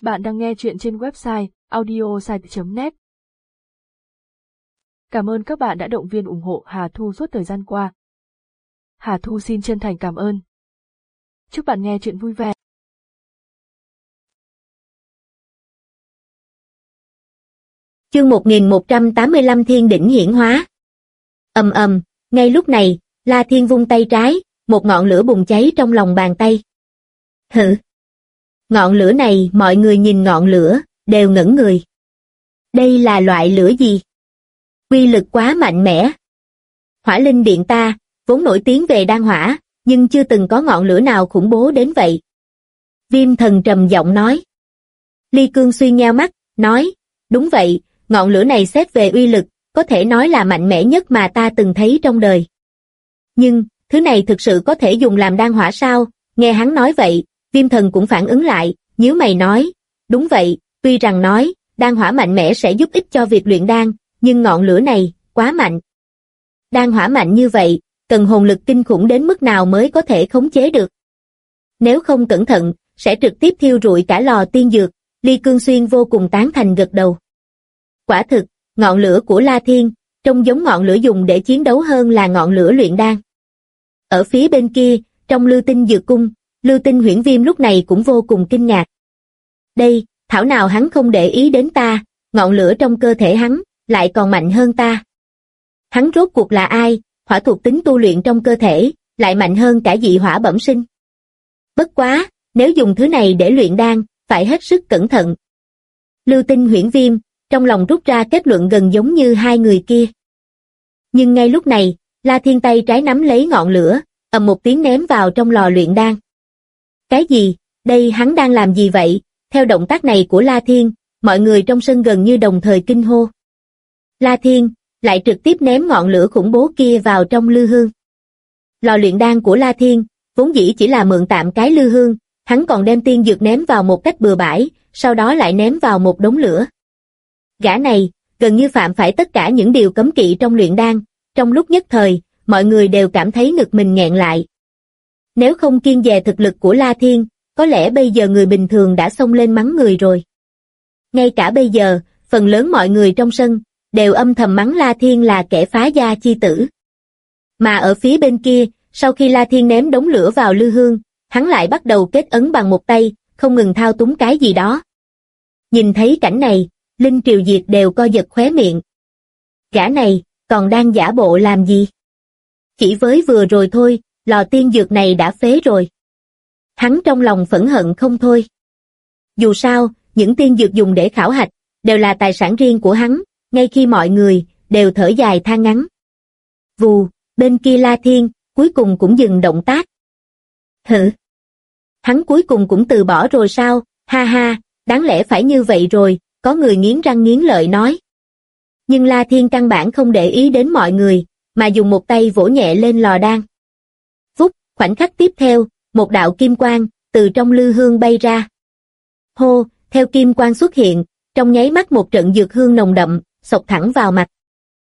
Bạn đang nghe chuyện trên website audiosite.net. Cảm ơn các bạn đã động viên ủng hộ Hà Thu suốt thời gian qua. Hà Thu xin chân thành cảm ơn. Chúc bạn nghe chuyện vui vẻ. Chương 1185 Thiên đỉnh hiển hóa. Ầm ầm, ngay lúc này, La Thiên vung tay trái, một ngọn lửa bùng cháy trong lòng bàn tay. Hử! Ngọn lửa này, mọi người nhìn ngọn lửa, đều ngẩn người. Đây là loại lửa gì? Uy lực quá mạnh mẽ. Hỏa linh điện ta, vốn nổi tiếng về đan hỏa, nhưng chưa từng có ngọn lửa nào khủng bố đến vậy. Viêm thần trầm giọng nói. Ly Cương Xuyên nheo mắt, nói, đúng vậy, ngọn lửa này xét về uy lực, có thể nói là mạnh mẽ nhất mà ta từng thấy trong đời. Nhưng, thứ này thực sự có thể dùng làm đan hỏa sao? Nghe hắn nói vậy, Viêm thần cũng phản ứng lại, nhíu mày nói, đúng vậy, tuy rằng nói, đan hỏa mạnh mẽ sẽ giúp ích cho việc luyện đan, nhưng ngọn lửa này, quá mạnh. Đan hỏa mạnh như vậy, cần hồn lực kinh khủng đến mức nào mới có thể khống chế được. Nếu không cẩn thận, sẽ trực tiếp thiêu rụi cả lò tiên dược. Ly Cương Xuyên vô cùng tán thành gật đầu. Quả thực, ngọn lửa của La Thiên, trông giống ngọn lửa dùng để chiến đấu hơn là ngọn lửa luyện đan. Ở phía bên kia, trong Lưu Tinh Dược Cung, Lưu Tinh Huyễn Viêm lúc này cũng vô cùng kinh ngạc. Đây, thảo nào hắn không để ý đến ta, ngọn lửa trong cơ thể hắn, lại còn mạnh hơn ta. Hắn rốt cuộc là ai, hỏa thuộc tính tu luyện trong cơ thể, lại mạnh hơn cả dị hỏa bẩm sinh. Bất quá, nếu dùng thứ này để luyện đan, phải hết sức cẩn thận. Lưu Tinh Huyễn Viêm, trong lòng rút ra kết luận gần giống như hai người kia. Nhưng ngay lúc này, La Thiên tay trái nắm lấy ngọn lửa, ầm một tiếng ném vào trong lò luyện đan. Cái gì? Đây hắn đang làm gì vậy? Theo động tác này của La Thiên, mọi người trong sân gần như đồng thời kinh hô. La Thiên lại trực tiếp ném ngọn lửa khủng bố kia vào trong lư hương. Lò luyện đan của La Thiên vốn dĩ chỉ là mượn tạm cái lư hương, hắn còn đem tiên dược ném vào một cách bừa bãi, sau đó lại ném vào một đống lửa. Gã này gần như phạm phải tất cả những điều cấm kỵ trong luyện đan. Trong lúc nhất thời, mọi người đều cảm thấy ngực mình nghẹn lại. Nếu không kiêng dè thực lực của La Thiên, có lẽ bây giờ người bình thường đã xông lên mắng người rồi. Ngay cả bây giờ, phần lớn mọi người trong sân đều âm thầm mắng La Thiên là kẻ phá gia chi tử. Mà ở phía bên kia, sau khi La Thiên ném đống lửa vào lư hương, hắn lại bắt đầu kết ấn bằng một tay, không ngừng thao túng cái gì đó. Nhìn thấy cảnh này, Linh Triều Diệt đều co giật khóe miệng. Gã này, còn đang giả bộ làm gì? Chỉ với vừa rồi thôi, lò tiên dược này đã phế rồi. Hắn trong lòng phẫn hận không thôi. Dù sao, những tiên dược dùng để khảo hạch, đều là tài sản riêng của hắn, ngay khi mọi người đều thở dài than ngắn. Vù, bên kia La Thiên, cuối cùng cũng dừng động tác. Hử? Hắn cuối cùng cũng từ bỏ rồi sao? Ha ha, đáng lẽ phải như vậy rồi, có người nghiến răng nghiến lợi nói. Nhưng La Thiên căn bản không để ý đến mọi người, mà dùng một tay vỗ nhẹ lên lò đan. Vút, khoảnh khắc tiếp theo, một đạo kim quang từ trong lư hương bay ra. Hô, theo kim quang xuất hiện, trong nháy mắt một trận dược hương nồng đậm, xộc thẳng vào mặt.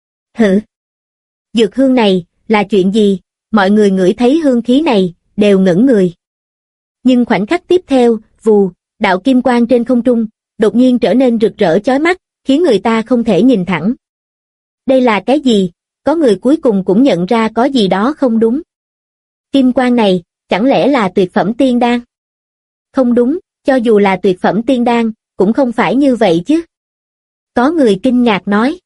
Hử? Dược hương này, là chuyện gì? Mọi người ngửi thấy hương khí này, đều ngẩn người. Nhưng khoảnh khắc tiếp theo, vù, đạo kim quang trên không trung, đột nhiên trở nên rực rỡ chói mắt, khiến người ta không thể nhìn thẳng. Đây là cái gì? Có người cuối cùng cũng nhận ra có gì đó không đúng. Kim quang này, chẳng lẽ là tuyệt phẩm tiên đan? Không đúng, cho dù là tuyệt phẩm tiên đan, cũng không phải như vậy chứ. Có người kinh ngạc nói.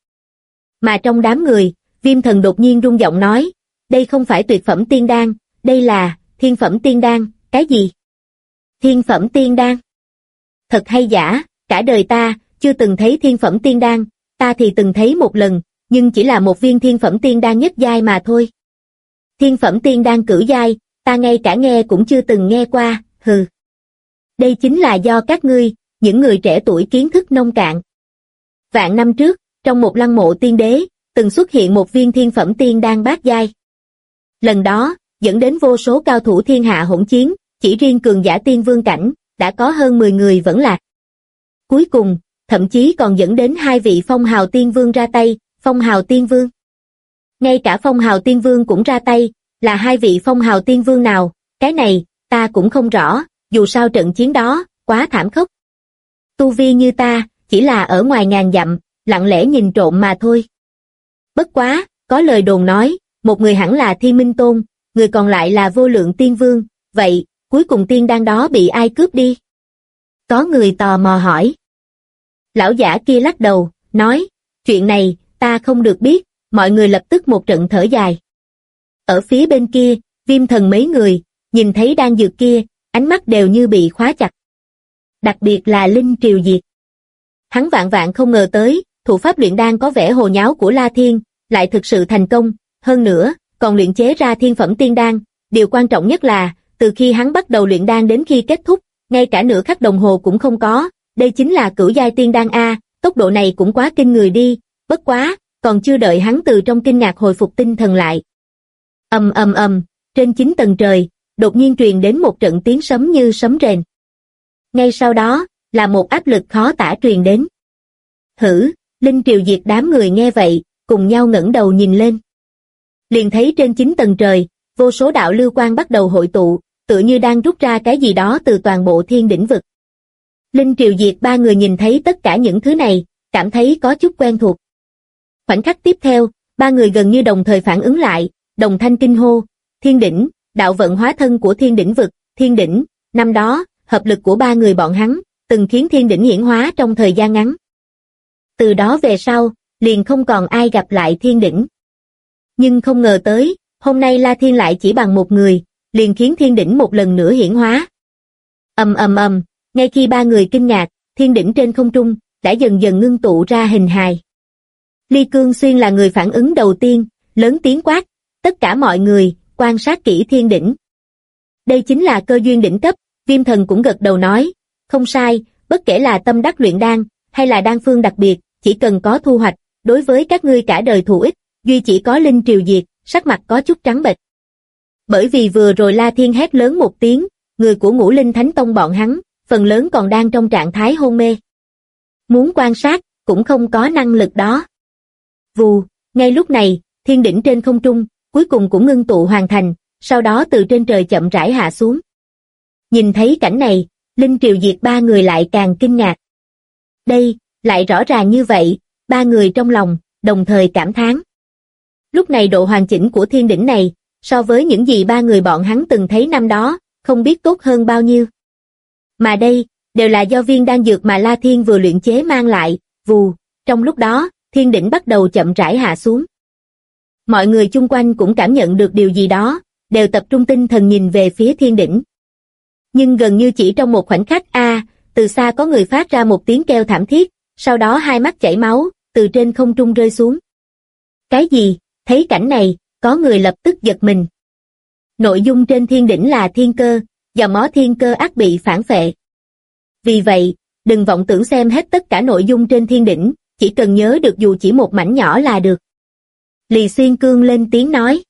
Mà trong đám người, Viêm thần đột nhiên rung giọng nói, đây không phải tuyệt phẩm tiên đan, đây là thiên phẩm tiên đan. Cái gì? Thiên phẩm tiên đan? Thật hay giả, cả đời ta chưa từng thấy thiên phẩm tiên đan, ta thì từng thấy một lần, nhưng chỉ là một viên thiên phẩm tiên đan nhất giai mà thôi. Thiên phẩm tiên đan cửu giai, ta ngay cả nghe cũng chưa từng nghe qua, hừ. Đây chính là do các ngươi, những người trẻ tuổi kiến thức nông cạn. Vạn năm trước, trong một lăng mộ tiên đế, từng xuất hiện một viên thiên phẩm tiên đan bát giai. Lần đó, dẫn đến vô số cao thủ thiên hạ hỗn chiến, chỉ riêng cường giả tiên vương cảnh, đã có hơn 10 người vẫn lạc. Cuối cùng, thậm chí còn dẫn đến 2 vị phong hào tiên vương ra tay, phong hào tiên vương. Ngay cả phong hào tiên vương cũng ra tay, là 2 vị phong hào tiên vương nào, cái này, ta cũng không rõ, dù sao trận chiến đó, quá thảm khốc. Tu vi như ta, chỉ là ở ngoài ngàn dặm, lặng lẽ nhìn trộm mà thôi. Bất quá, có lời đồn nói, một người hẳn là Thiên Minh Tôn, người còn lại là Vô Lượng Tiên Vương, vậy, cuối cùng tiên đan đó bị ai cướp đi? Có người tò mò hỏi. Lão giả kia lắc đầu, nói, chuyện này, ta không được biết, mọi người lập tức một trận thở dài. Ở phía bên kia, Viêm Thần mấy người, nhìn thấy đan dược kia, ánh mắt đều như bị khóa chặt. Đặc biệt là Linh Triều Diệt. Hắn vạn vạn không ngờ tới, thủ pháp luyện đan có vẻ hồ nháo của La Thiên, lại thực sự thành công, hơn nữa, còn luyện chế ra thiên phẩm tiên đan, điều quan trọng nhất là, từ khi hắn bắt đầu luyện đan đến khi kết thúc, ngay cả nửa khắc đồng hồ cũng không có, đây chính là cửu giai tiên đan a, tốc độ này cũng quá kinh người đi, bất quá, còn chưa đợi hắn từ trong kinh ngạc hồi phục tinh thần lại. Trên 9 tầng trời, đột nhiên truyền đến một trận tiếng sấm như sấm rền. Ngay sau đó, là một áp lực khó tả truyền đến. Linh Triều Diệt đám người nghe vậy, cùng nhau ngẩng đầu nhìn lên. Liền thấy trên 9 tầng trời, vô số đạo lưu quang bắt đầu hội tụ, tựa như đang rút ra cái gì đó từ toàn bộ thiên đỉnh vực. Linh Triều Diệt ba người nhìn thấy tất cả những thứ này, cảm thấy có chút quen thuộc. Khoảnh khắc tiếp theo, ba người gần như đồng thời phản ứng lại, đồng thanh kinh hô, thiên đỉnh, đạo vận hóa thân của thiên đỉnh vực, thiên đỉnh, năm đó, hợp lực của ba người bọn hắn, từng khiến thiên đỉnh hiển hóa trong thời gian ngắn. Từ đó về sau, liền không còn ai gặp lại thiên đỉnh. Nhưng không ngờ tới, hôm nay La Thiên lại chỉ bằng một người, liền khiến thiên đỉnh một lần nữa hiển hóa. Ngay khi ba người kinh ngạc, thiên đỉnh trên không trung, đã dần dần ngưng tụ ra hình hài. Ly Cương Xuyên là người phản ứng đầu tiên, lớn tiếng quát, tất cả mọi người, quan sát kỹ thiên đỉnh. Đây chính là cơ duyên đỉnh cấp, Viêm Thần cũng gật đầu nói, không sai, bất kể là tâm đắc luyện đan, hay là đan phương đặc biệt, chỉ cần có thu hoạch, đối với các ngươi cả đời thù ích, duy chỉ có Linh Triều Diệt, sắc mặt có chút trắng bệch. Bởi vì vừa rồi La Thiên hét lớn một tiếng, người của Ngũ Linh Thánh Tông bọn hắn, phần lớn còn đang trong trạng thái hôn mê. Muốn quan sát, cũng không có năng lực đó. Vù, ngay lúc này, thiên đỉnh trên không trung, cuối cùng cũng ngưng tụ hoàn thành, sau đó từ trên trời chậm rãi hạ xuống. Nhìn thấy cảnh này, Linh Triều Diệt ba người lại càng kinh ngạc. Đây, lại rõ ràng như vậy, ba người trong lòng, đồng thời cảm thán. Lúc này độ hoàn chỉnh của thiên đỉnh này, so với những gì ba người bọn hắn từng thấy năm đó, không biết tốt hơn bao nhiêu. Mà đây, đều là do viên đan dược mà La Thiên vừa luyện chế mang lại, vù, trong lúc đó, thiên đỉnh bắt đầu chậm rãi hạ xuống. Mọi người chung quanh cũng cảm nhận được điều gì đó, đều tập trung tinh thần nhìn về phía thiên đỉnh. Nhưng gần như chỉ trong một khoảnh khắc từ xa có người phát ra một tiếng kêu thảm thiết, sau đó hai mắt chảy máu, từ trên không trung rơi xuống. Cái gì? Thấy cảnh này, có người lập tức giật mình. Nội dung trên thiên đỉnh là thiên cơ, dòng máu thiên cơ ắt bị phản phệ. Vì vậy, đừng vọng tưởng xem hết tất cả nội dung trên thiên đỉnh, chỉ cần nhớ được dù chỉ một mảnh nhỏ là được. Lì Xuyên Cương lên tiếng nói.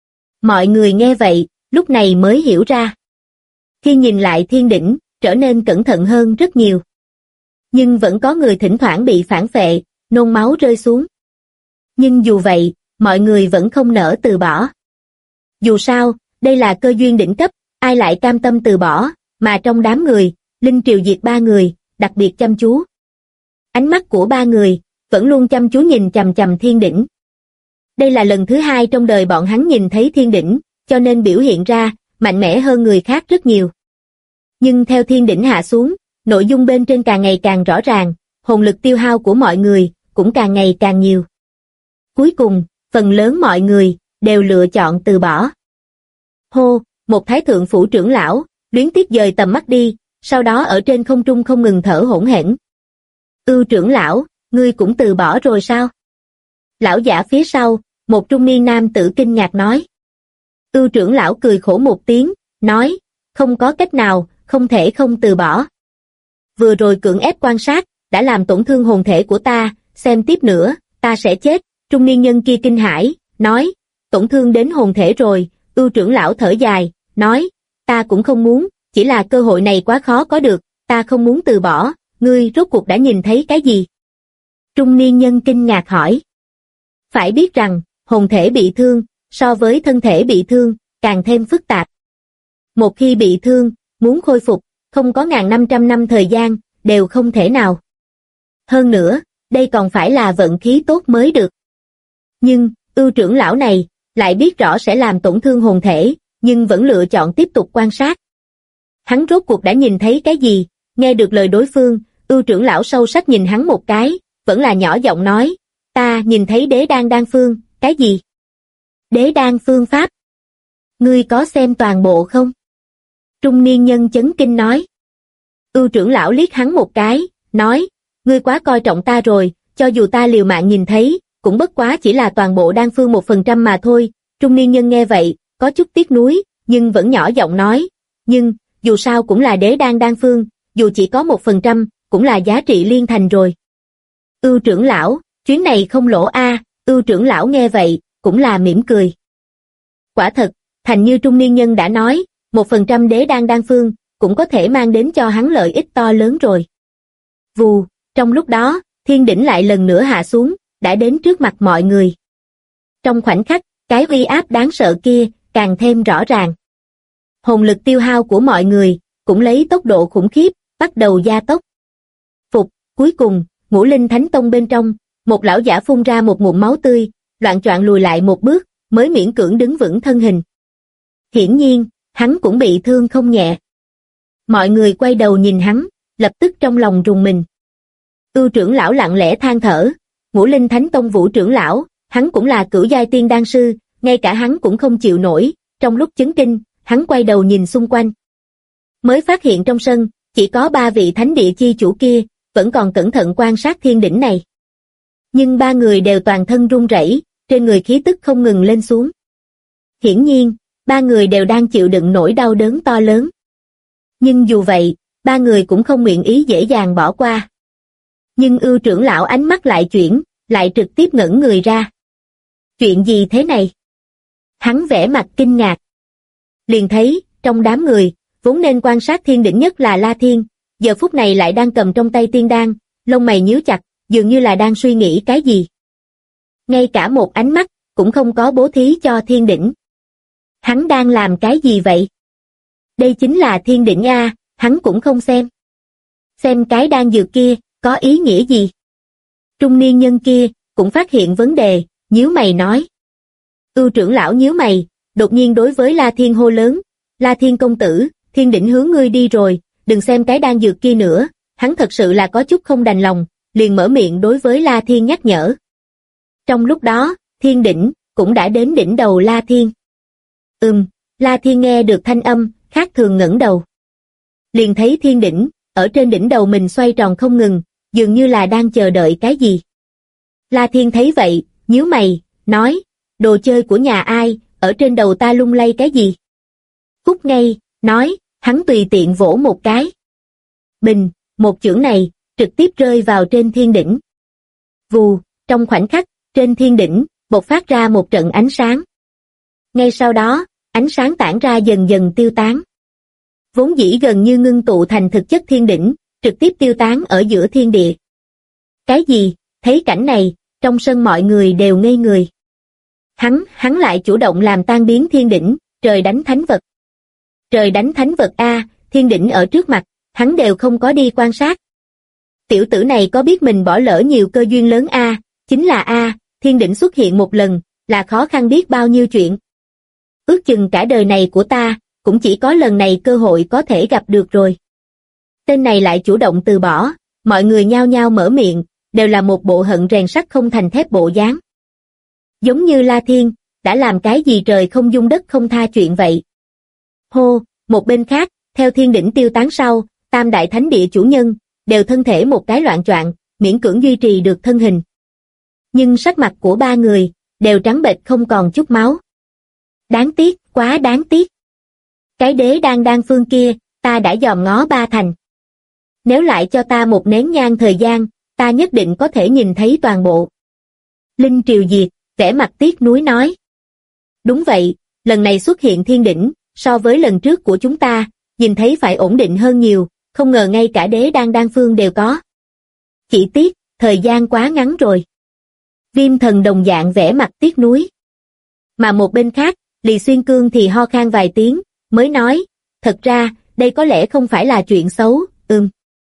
Mọi người nghe vậy, lúc này mới hiểu ra. Khi nhìn lại thiên đỉnh, trở nên cẩn thận hơn rất nhiều. Nhưng vẫn có người thỉnh thoảng bị phản phệ, nôn máu rơi xuống. Nhưng dù vậy, mọi người vẫn không nỡ từ bỏ. Dù sao, đây là cơ duyên đỉnh cấp, ai lại cam tâm từ bỏ, mà trong đám người, Linh Triều Diệt ba người, đặc biệt chăm chú. Ánh mắt của ba người, vẫn luôn chăm chú nhìn chằm chằm thiên đỉnh. Đây là lần thứ hai trong đời bọn hắn nhìn thấy thiên đỉnh, cho nên biểu hiện ra, mạnh mẽ hơn người khác rất nhiều. Nhưng theo thiên đỉnh hạ xuống, nội dung bên trên càng ngày càng rõ ràng, hồn lực tiêu hao của mọi người, cũng càng ngày càng nhiều. Cuối cùng, phần lớn mọi người, đều lựa chọn từ bỏ. Hô, một thái thượng phủ trưởng lão, luyến tiếc dời tầm mắt đi, sau đó ở trên không trung không ngừng thở hổn hển. Trưởng lão, ngươi cũng từ bỏ rồi sao? Lão giả phía sau, một trung niên nam tử kinh ngạc nói. Trưởng lão cười khổ một tiếng, nói, không có cách nào, không thể không từ bỏ. Vừa rồi cưỡng ép quan sát, đã làm tổn thương hồn thể của ta, xem tiếp nữa, ta sẽ chết. Trung niên nhân kia kinh hãi, nói, tổn thương đến hồn thể rồi. Trưởng lão thở dài, nói, ta cũng không muốn, chỉ là cơ hội này quá khó có được, ta không muốn từ bỏ, ngươi rốt cuộc đã nhìn thấy cái gì? Trung niên nhân kinh ngạc hỏi. Phải biết rằng, hồn thể bị thương, so với thân thể bị thương, càng thêm phức tạp. Một khi bị thương, muốn khôi phục, không có 1500 năm thời gian, đều không thể nào. Hơn nữa, đây còn phải là vận khí tốt mới được. Nhưng, Ưu trưởng lão này, lại biết rõ sẽ làm tổn thương hồn thể, nhưng vẫn lựa chọn tiếp tục quan sát. Hắn rốt cuộc đã nhìn thấy cái gì? Nghe được lời đối phương, Ưu trưởng lão sâu sắc nhìn hắn một cái, vẫn là nhỏ giọng nói, ta nhìn thấy đế đan đan phương. Cái gì? Đế đan phương pháp? Ngươi có xem toàn bộ không? Trung niên nhân chấn kinh nói. Ưu trưởng lão liếc hắn một cái, nói, ngươi quá coi trọng ta rồi, cho dù ta liều mạng nhìn thấy, cũng bất quá chỉ là toàn bộ đan phương 1% mà thôi. Trung niên nhân nghe vậy, có chút tiếc nuối, nhưng vẫn nhỏ giọng nói, nhưng, dù sao cũng là đế đan đan phương, dù chỉ có 1%, cũng là giá trị liên thành rồi. Ưu trưởng lão, chuyến này không lỗ a. Ưu trưởng lão nghe vậy, cũng là mỉm cười. Quả thật, thành như trung niên nhân đã nói, 1% đế đan đan phương, cũng có thể mang đến cho hắn lợi ích to lớn rồi. Vù, trong lúc đó, thiên đỉnh lại lần nữa hạ xuống, đã đến trước mặt mọi người. Trong khoảnh khắc, cái uy áp đáng sợ kia, càng thêm rõ ràng. Hồn lực tiêu hao của mọi người, cũng lấy tốc độ khủng khiếp, bắt đầu gia tốc. Phục, cuối cùng, Ngũ Linh Thánh Tông bên trong, một lão giả phun ra một ngụm máu tươi, loạng choạng lùi lại một bước, mới miễn cưỡng đứng vững thân hình. Hiển nhiên, hắn cũng bị thương không nhẹ. Mọi người quay đầu nhìn hắn, lập tức trong lòng rùng mình. Ưu trưởng lão lặng lẽ than thở, Ngũ Linh Thánh Tông Vũ trưởng lão, hắn cũng là cửu giai tiên đan sư, ngay cả hắn cũng không chịu nổi, trong lúc chấn kinh, hắn quay đầu nhìn xung quanh. Mới phát hiện trong sân, chỉ có 3 vị thánh địa chi chủ kia, vẫn còn cẩn thận quan sát thiên đỉnh này. Nhưng 3 người đều toàn thân run rẩy, trên người khí tức không ngừng lên xuống. Hiển nhiên, 3 người đều đang chịu đựng nỗi đau đớn to lớn. Nhưng dù vậy, 3 người cũng không nguyện ý dễ dàng bỏ qua. Nhưng Ưu trưởng lão ánh mắt lại chuyển, lại trực tiếp ngẩn người ra. Chuyện gì thế này? Hắn vẻ mặt kinh ngạc. Liền thấy, trong đám người, vốn nên quan sát thiên đỉnh nhất là La Thiên, giờ phút này lại đang cầm trong tay tiên đan, lông mày nhíu chặt, dường như là đang suy nghĩ cái gì. Ngay cả một ánh mắt, cũng không có bố thí cho thiên đỉnh. Hắn đang làm cái gì vậy? Đây chính là thiên đỉnh a, hắn cũng không xem. Xem cái đan dược kia, có ý nghĩa gì? Trung niên nhân kia, cũng phát hiện vấn đề, nhíu mày nói. Ưu trưởng lão nhíu mày, đột nhiên đối với La Thiên hô lớn, La Thiên công tử, thiên đỉnh hướng ngươi đi rồi, đừng xem cái đan dược kia nữa, hắn thật sự là có chút không đành lòng, liền mở miệng đối với La Thiên nhắc nhở. Trong lúc đó, thiên đỉnh, cũng đã đến đỉnh đầu La Thiên. La Thiên nghe được thanh âm, khác thường ngẩng đầu. Liền thấy thiên đỉnh, ở trên đỉnh đầu mình xoay tròn không ngừng, dường như là đang chờ đợi cái gì. La Thiên thấy vậy, nhíu mày, nói, đồ chơi của nhà ai, ở trên đầu ta lung lay cái gì? Cút ngay, nói, hắn tùy tiện vỗ một cái. Bình, một chưởng này, trực tiếp rơi vào trên thiên đỉnh. Vù, trong khoảnh khắc, trên thiên đỉnh, bộc phát ra một trận ánh sáng. Ngay sau đó, ánh sáng tản ra dần dần tiêu tán. Vốn dĩ gần như ngưng tụ thành thực chất thiên đỉnh, trực tiếp tiêu tán ở giữa thiên địa. Cái gì? Thấy cảnh này, trong sân mọi người đều ngây người. Hắn lại chủ động làm tan biến thiên đỉnh, trời đánh thánh vật. Trời đánh thánh vật a, thiên đỉnh ở trước mặt, hắn đều không có đi quan sát. Tiểu tử này có biết mình bỏ lỡ nhiều cơ duyên lớn a, chính là a, thiên đỉnh xuất hiện một lần, là khó khăn biết bao nhiêu chuyện. Ước chừng cả đời này của ta, cũng chỉ có lần này cơ hội có thể gặp được rồi. Tên này lại chủ động từ bỏ, mọi người nhao nhao mở miệng, đều là một bộ hận rèn sắt không thành thép bộ dáng. Giống như La Thiên, đã làm cái gì trời không dung đất không tha chuyện vậy. Hô, một bên khác, theo thiên đỉnh tiêu tán sau, tam đại thánh địa chủ nhân, đều thân thể một cái loạng choạng, miễn cưỡng duy trì được thân hình. Nhưng sắc mặt của 3 người, đều trắng bệch không còn chút máu. Đáng tiếc, quá đáng tiếc. Cái đế đan phương kia, ta đã dòm ngó 3 thành. Nếu lại cho ta một nén nhang thời gian, ta nhất định có thể nhìn thấy toàn bộ. Linh Triều Diệt, vẻ mặt tiếc nuối nói. Đúng vậy, lần này xuất hiện thiên đỉnh, so với lần trước của chúng ta, nhìn thấy phải ổn định hơn nhiều, không ngờ ngay cả đế đan phương đều có. Chỉ tiếc, thời gian quá ngắn rồi. Viêm thần đồng dạng vẻ mặt tiếc nuối. Mà một bên khác, Lì Xuyên Cương thì ho khan vài tiếng, mới nói, thật ra, đây có lẽ không phải là chuyện xấu,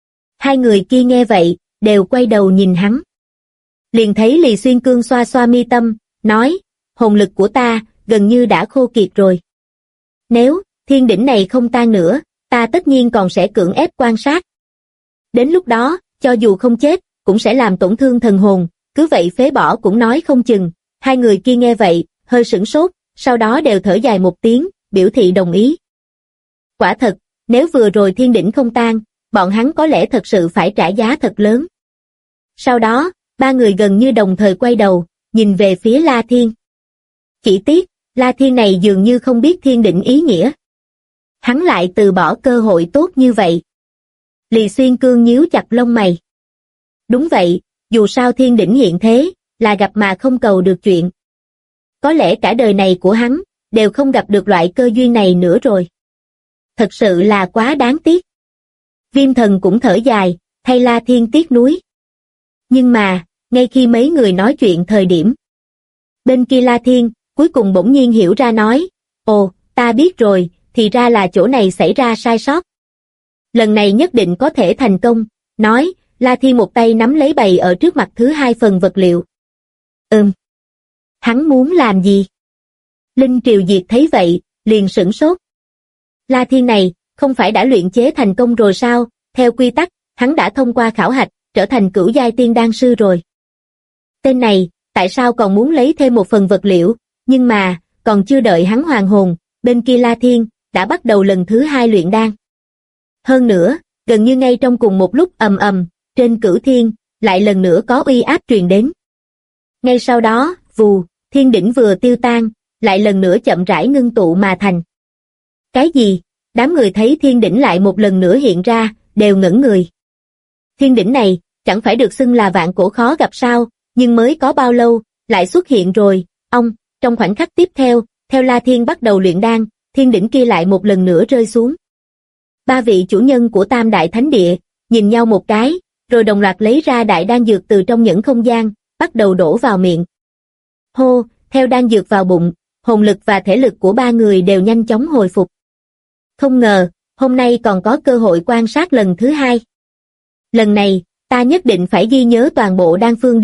Hai người kia nghe vậy, đều quay đầu nhìn hắn. Liền thấy Lì Xuyên Cương xoa xoa mi tâm, nói, hồn lực của ta, gần như đã khô kiệt rồi. Nếu, thiên đỉnh này không tan nữa, ta tất nhiên còn sẽ cưỡng ép quan sát. Đến lúc đó, cho dù không chết, cũng sẽ làm tổn thương thần hồn, cứ vậy phế bỏ cũng nói không chừng. Hai người kia nghe vậy, hơi sửng sốt, sau đó đều thở dài một tiếng, biểu thị đồng ý. Quả thật, nếu vừa rồi thiên đỉnh không tan, bọn hắn có lẽ thật sự phải trả giá thật lớn. Sau đó, ba người gần như đồng thời quay đầu, nhìn về phía La Thiên. Chỉ tiếc, La Thiên này dường như không biết thiên đỉnh ý nghĩa. Hắn lại từ bỏ cơ hội tốt như vậy. Lì Xuyên Cương nhíu chặt lông mày. Đúng vậy, dù sao thiên đỉnh hiện thế, là gặp mà không cầu được chuyện. Có lẽ cả đời này của hắn, đều không gặp được loại cơ duyên này nữa rồi. Thật sự là quá đáng tiếc. Viêm Thần cũng thở dài, thay La Thiên tiếc nuối. Nhưng mà, ngay khi mấy người nói chuyện thời điểm, bên kia La Thiên, cuối cùng bỗng nhiên hiểu ra nói, ồ, ta biết rồi, thì ra là chỗ này xảy ra sai sót. Lần này nhất định có thể thành công, nói, La Thiên một tay nắm lấy bày ở trước mặt thứ hai phần vật liệu. Hắn muốn làm gì? Linh Triều Diệt thấy vậy, liền sửng sốt. La Thiên này, không phải đã luyện chế thành công rồi sao? Theo quy tắc, hắn đã thông qua khảo hạch, trở thành cửu giai tiên đan sư rồi. Tên này, tại sao còn muốn lấy thêm một phần vật liệu? Nhưng mà, còn chưa đợi hắn hoàn hồn, bên kia La Thiên, đã bắt đầu lần thứ hai luyện đan. Hơn nữa, gần như ngay trong cùng một lúc ầm ầm, trên cửu thiên, lại lần nữa có uy áp truyền đến. Ngay sau đó, vù, thiên đỉnh vừa tiêu tan, lại lần nữa chậm rãi ngưng tụ mà thành. Cái gì? Đám người thấy thiên đỉnh lại một lần nữa hiện ra, đều ngẩn người. Thiên đỉnh này, chẳng phải được xưng là vạn cổ khó gặp sao, nhưng mới có bao lâu, lại xuất hiện rồi. Trong khoảnh khắc tiếp theo La Thiên bắt đầu luyện đan, thiên đỉnh kia lại một lần nữa rơi xuống. Ba vị chủ nhân của Tam Đại Thánh Địa, nhìn nhau một cái, rồi đồng loạt lấy ra đại đan dược từ trong những không gian, bắt đầu đổ vào miệng. Hô, theo đan dược vào bụng, hồn lực và thể lực của ba người đều nhanh chóng hồi phục. Không ngờ, hôm nay còn có cơ hội quan sát lần thứ hai. Lần này, ta nhất định phải ghi nhớ toàn bộ đan phương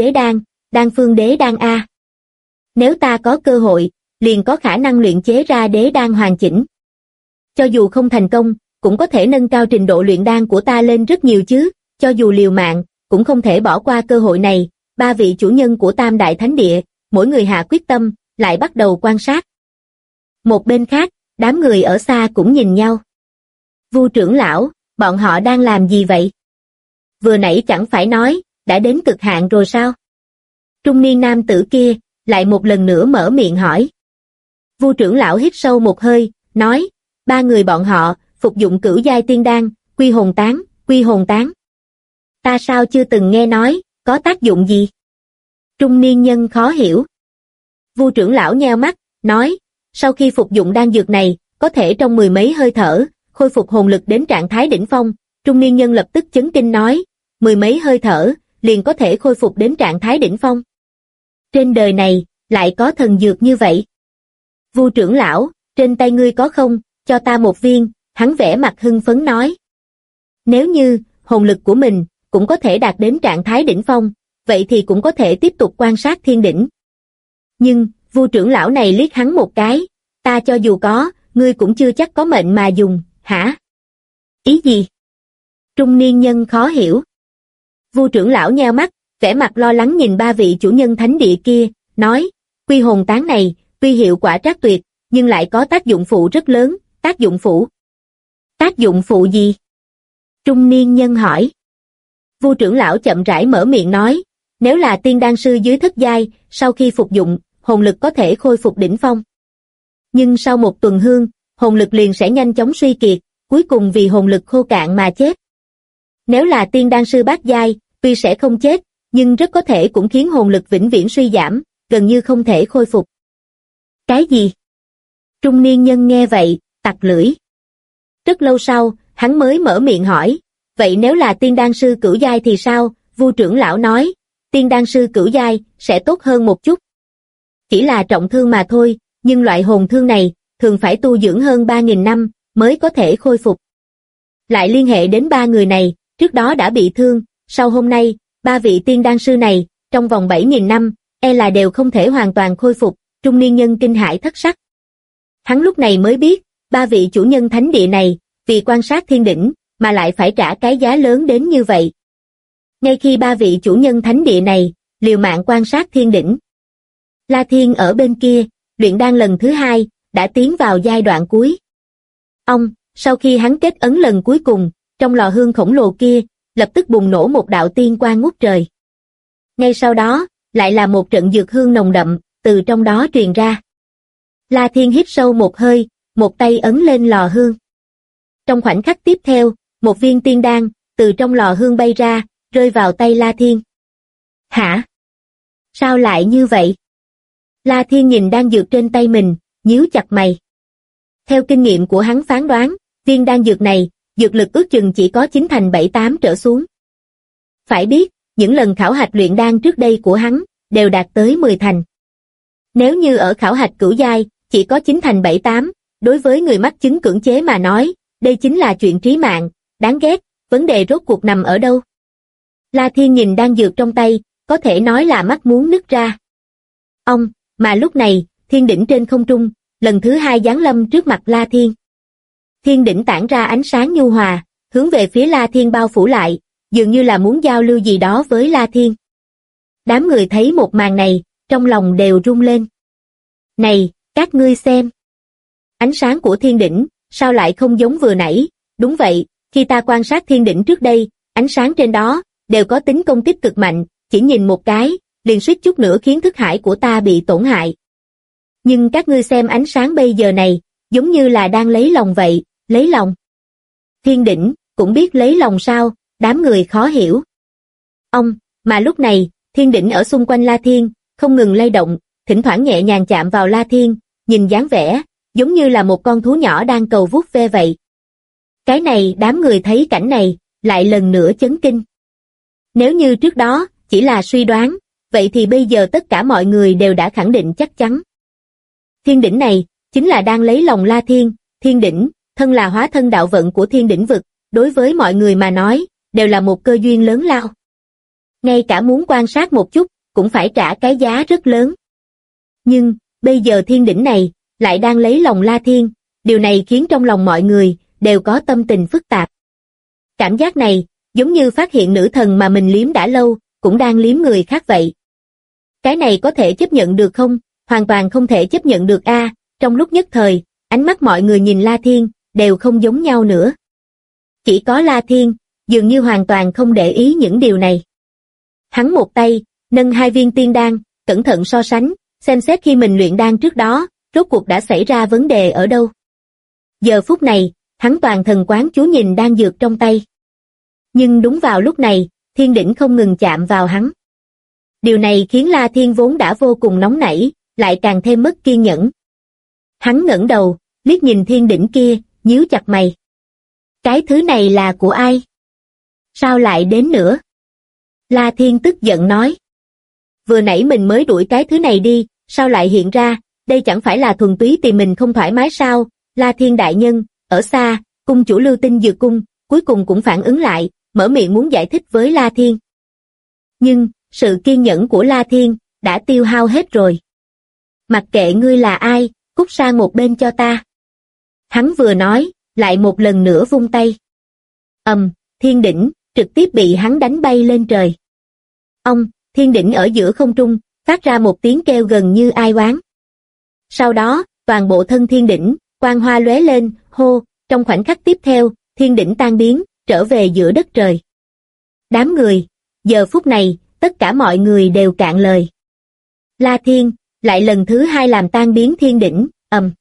đế đan A. Nếu ta có cơ hội, liền có khả năng luyện chế ra đế đan hoàn chỉnh. Cho dù không thành công, cũng có thể nâng cao trình độ luyện đan của ta lên rất nhiều chứ, cho dù liều mạng, cũng không thể bỏ qua cơ hội này. Ba vị chủ nhân của Tam Đại Thánh Địa, mỗi người hạ quyết tâm, lại bắt đầu quan sát. Một bên khác, đám người ở xa cũng nhìn nhau. Vu trưởng lão, bọn họ đang làm gì vậy? Vừa nãy chẳng phải nói, đã đến cực hạn rồi sao? Trung niên nam tử kia, lại một lần nữa mở miệng hỏi. Vu trưởng lão hít sâu một hơi, nói, ba người bọn họ, phục dụng cửu giai tiên đan, quy hồn tán. Ta sao chưa từng nghe nói, có tác dụng gì? Trung niên nhân khó hiểu. Vu trưởng lão nheo mắt, nói, sau khi phục dụng đan dược này, có thể trong mười mấy hơi thở, khôi phục hồn lực đến trạng thái đỉnh phong. Trung niên nhân lập tức chấn kinh nói, mười mấy hơi thở, liền có thể khôi phục đến trạng thái đỉnh phong. Trên đời này, lại có thần dược như vậy. Vu trưởng lão, trên tay ngươi có không, cho ta một viên, hắn vẻ mặt hưng phấn nói. Nếu như, hồn lực của mình, cũng có thể đạt đến trạng thái đỉnh phong, vậy thì cũng có thể tiếp tục quan sát thiên đỉnh. Nhưng, Vu trưởng lão này liếc hắn một cái, ta cho dù có, ngươi cũng chưa chắc có mệnh mà dùng, hả? Ý gì? Trung niên nhân khó hiểu. Vu trưởng lão nheo mắt, vẻ mặt lo lắng nhìn ba vị chủ nhân thánh địa kia, nói, quy hồn tán này, tuy hiệu quả trác tuyệt, nhưng lại có tác dụng phụ rất lớn. Tác dụng phụ? Tác dụng phụ gì? Trung niên nhân hỏi. Vu trưởng lão chậm rãi mở miệng nói, nếu là tiên đan sư dưới thất giai, sau khi phục dụng, hồn lực có thể khôi phục đỉnh phong. Nhưng sau một tuần hương, hồn lực liền sẽ nhanh chóng suy kiệt, cuối cùng vì hồn lực khô cạn mà chết. Nếu là tiên đan sư bát giai, tuy sẽ không chết, nhưng rất có thể cũng khiến hồn lực vĩnh viễn suy giảm, gần như không thể khôi phục. Cái gì? Trung niên nhân nghe vậy, tặc lưỡi. Rất lâu sau, hắn mới mở miệng hỏi, vậy nếu là tiên đan sư cửu giai thì sao? Vu trưởng lão nói, tiên đan sư cửu giai sẽ tốt hơn một chút. Chỉ là trọng thương mà thôi, nhưng loại hồn thương này, thường phải tu dưỡng hơn 3.000 năm, mới có thể khôi phục. Lại liên hệ đến ba người này, trước đó đã bị thương, sau hôm nay, ba vị tiên đan sư này, trong vòng 7.000 năm, e là đều không thể hoàn toàn khôi phục, trung niên nhân kinh hãi thất sắc. Hắn lúc này mới biết, ba vị chủ nhân thánh địa này, vì quan sát thiên đỉnh, mà lại phải trả cái giá lớn đến như vậy. Ngay khi ba vị chủ nhân thánh địa này, liều mạng quan sát thiên đỉnh. La Thiên ở bên kia, luyện đan lần thứ hai, đã tiến vào giai đoạn cuối. Sau khi hắn kết ấn lần cuối cùng, trong lò hương khổng lồ kia, lập tức bùng nổ một đạo tiên quang ngút trời. Ngay sau đó, lại là một trận dược hương nồng đậm, từ trong đó truyền ra. La Thiên hít sâu một hơi, một tay ấn lên lò hương. Trong khoảnh khắc tiếp theo, một viên tiên đan, từ trong lò hương bay ra, rơi vào tay La Thiên. Hả? Sao lại như vậy? La Thiên nhìn đan dược trên tay mình, nhíu chặt mày. Theo kinh nghiệm của hắn phán đoán, viên đan dược này, dược lực ước chừng chỉ có 9 thành 7-8 trở xuống. Phải biết, những lần khảo hạch luyện đan trước đây của hắn, đều đạt tới 10 thành. Nếu như ở khảo hạch cửu giai, chỉ có 9 thành 7-8, đối với người mắc chứng cưỡng chế mà nói, đây chính là chuyện trí mạng, đáng ghét, vấn đề rốt cuộc nằm ở đâu? La Thiên nhìn đan dược trong tay, có thể nói là mắt muốn nứt ra. Mà lúc này, thiên đỉnh trên không trung, lần thứ hai giáng lâm trước mặt La Thiên. Thiên đỉnh tản ra ánh sáng nhu hòa, hướng về phía La Thiên bao phủ lại, dường như là muốn giao lưu gì đó với La Thiên. Đám người thấy một màn này, trong lòng đều rung lên. Này, các ngươi xem. Ánh sáng của thiên đỉnh, sao lại không giống vừa nãy? Đúng vậy, khi ta quan sát thiên đỉnh trước đây, ánh sáng trên đó, đều có tính công kích cực mạnh, chỉ nhìn một cái, liền suýt chút nữa khiến thức hải của ta bị tổn hại. Nhưng các ngươi xem ánh sáng bây giờ này, giống như là đang lấy lòng vậy, lấy lòng. Thiên đỉnh, cũng biết lấy lòng sao, đám người khó hiểu. Mà lúc này, thiên đỉnh ở xung quanh La Thiên, không ngừng lay động, thỉnh thoảng nhẹ nhàng chạm vào La Thiên, nhìn dáng vẻ, giống như là một con thú nhỏ đang cầu vuốt ve vậy. Cái này đám người thấy cảnh này, lại lần nữa chấn kinh. Nếu như trước đó, chỉ là suy đoán, vậy thì bây giờ tất cả mọi người đều đã khẳng định chắc chắn. Thiên đỉnh này, chính là đang lấy lòng La Thiên, thiên đỉnh, thân là hóa thân đạo vận của thiên đỉnh vực, đối với mọi người mà nói, đều là một cơ duyên lớn lao. Ngay cả muốn quan sát một chút, cũng phải trả cái giá rất lớn. Nhưng, bây giờ thiên đỉnh này, lại đang lấy lòng La Thiên, điều này khiến trong lòng mọi người, đều có tâm tình phức tạp. Cảm giác này, giống như phát hiện nữ thần mà mình liếm đã lâu, cũng đang liếm người khác vậy. Cái này có thể chấp nhận được không? Hoàn toàn không thể chấp nhận được a. Trong lúc nhất thời, ánh mắt mọi người nhìn La Thiên, đều không giống nhau nữa. Chỉ có La Thiên, dường như hoàn toàn không để ý những điều này. Hắn một tay, nâng hai viên tiên đan, cẩn thận so sánh, xem xét khi mình luyện đan trước đó, rốt cuộc đã xảy ra vấn đề ở đâu. Giờ phút này, hắn toàn thần quán chú nhìn đan dược trong tay. Nhưng đúng vào lúc này, thiên đỉnh không ngừng chạm vào hắn. Điều này khiến La Thiên vốn đã vô cùng nóng nảy, lại càng thêm mất kiên nhẫn. Hắn ngẩng đầu, liếc nhìn thiên đỉnh kia, nhíu chặt mày. Cái thứ này là của ai? Sao lại đến nữa? La Thiên tức giận nói. Vừa nãy mình mới đuổi cái thứ này đi, sao lại hiện ra, đây chẳng phải là thuần túy tìm mình không thoải mái sao? La Thiên đại nhân, ở xa, cung chủ Lưu Tinh Dược Cung, cuối cùng cũng phản ứng lại, mở miệng muốn giải thích với La Thiên. Nhưng, sự kiên nhẫn của La Thiên, đã tiêu hao hết rồi. Mặc kệ ngươi là ai, cút sang một bên cho ta. Hắn vừa nói, lại một lần nữa vung tay. Thiên đỉnh, trực tiếp bị hắn đánh bay lên trời. Thiên đỉnh ở giữa không trung, phát ra một tiếng kêu gần như ai oán. Sau đó, toàn bộ thân thiên đỉnh, quang hoa lóe lên, hô, trong khoảnh khắc tiếp theo, thiên đỉnh tan biến, trở về giữa đất trời. Đám người, giờ phút này, tất cả mọi người đều cạn lời. La Thiên, lại lần thứ hai làm tan biến thiên đỉnh,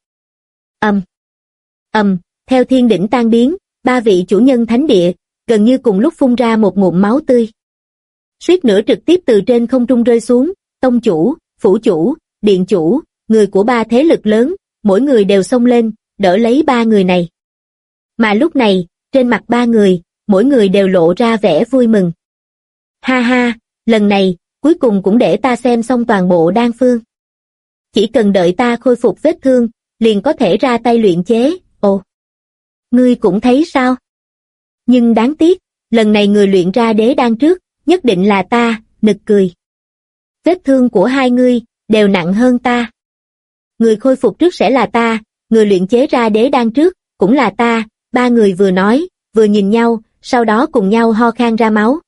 theo thiên đỉnh tan biến, ba vị chủ nhân thánh địa, gần như cùng lúc phun ra một ngụm máu tươi. Suýt nữa trực tiếp từ trên không trung rơi xuống, tông chủ, phủ chủ, điện chủ, người của ba thế lực lớn, mỗi người đều xông lên, đỡ lấy ba người này. Mà lúc này, trên mặt ba người, mỗi người đều lộ ra vẻ vui mừng. Ha ha, lần này, cuối cùng cũng để ta xem xong toàn bộ đan phương. Chỉ cần đợi ta khôi phục vết thương, liền có thể ra tay luyện chế, ồ. Ngươi cũng thấy sao? Nhưng đáng tiếc, lần này người luyện ra đế đan trước, nhất định là ta, nực cười. Vết thương của hai ngươi, đều nặng hơn ta. Người khôi phục trước sẽ là ta, người luyện chế ra đế đan trước, cũng là ta, ba người vừa nói, vừa nhìn nhau, sau đó cùng nhau ho khan ra máu.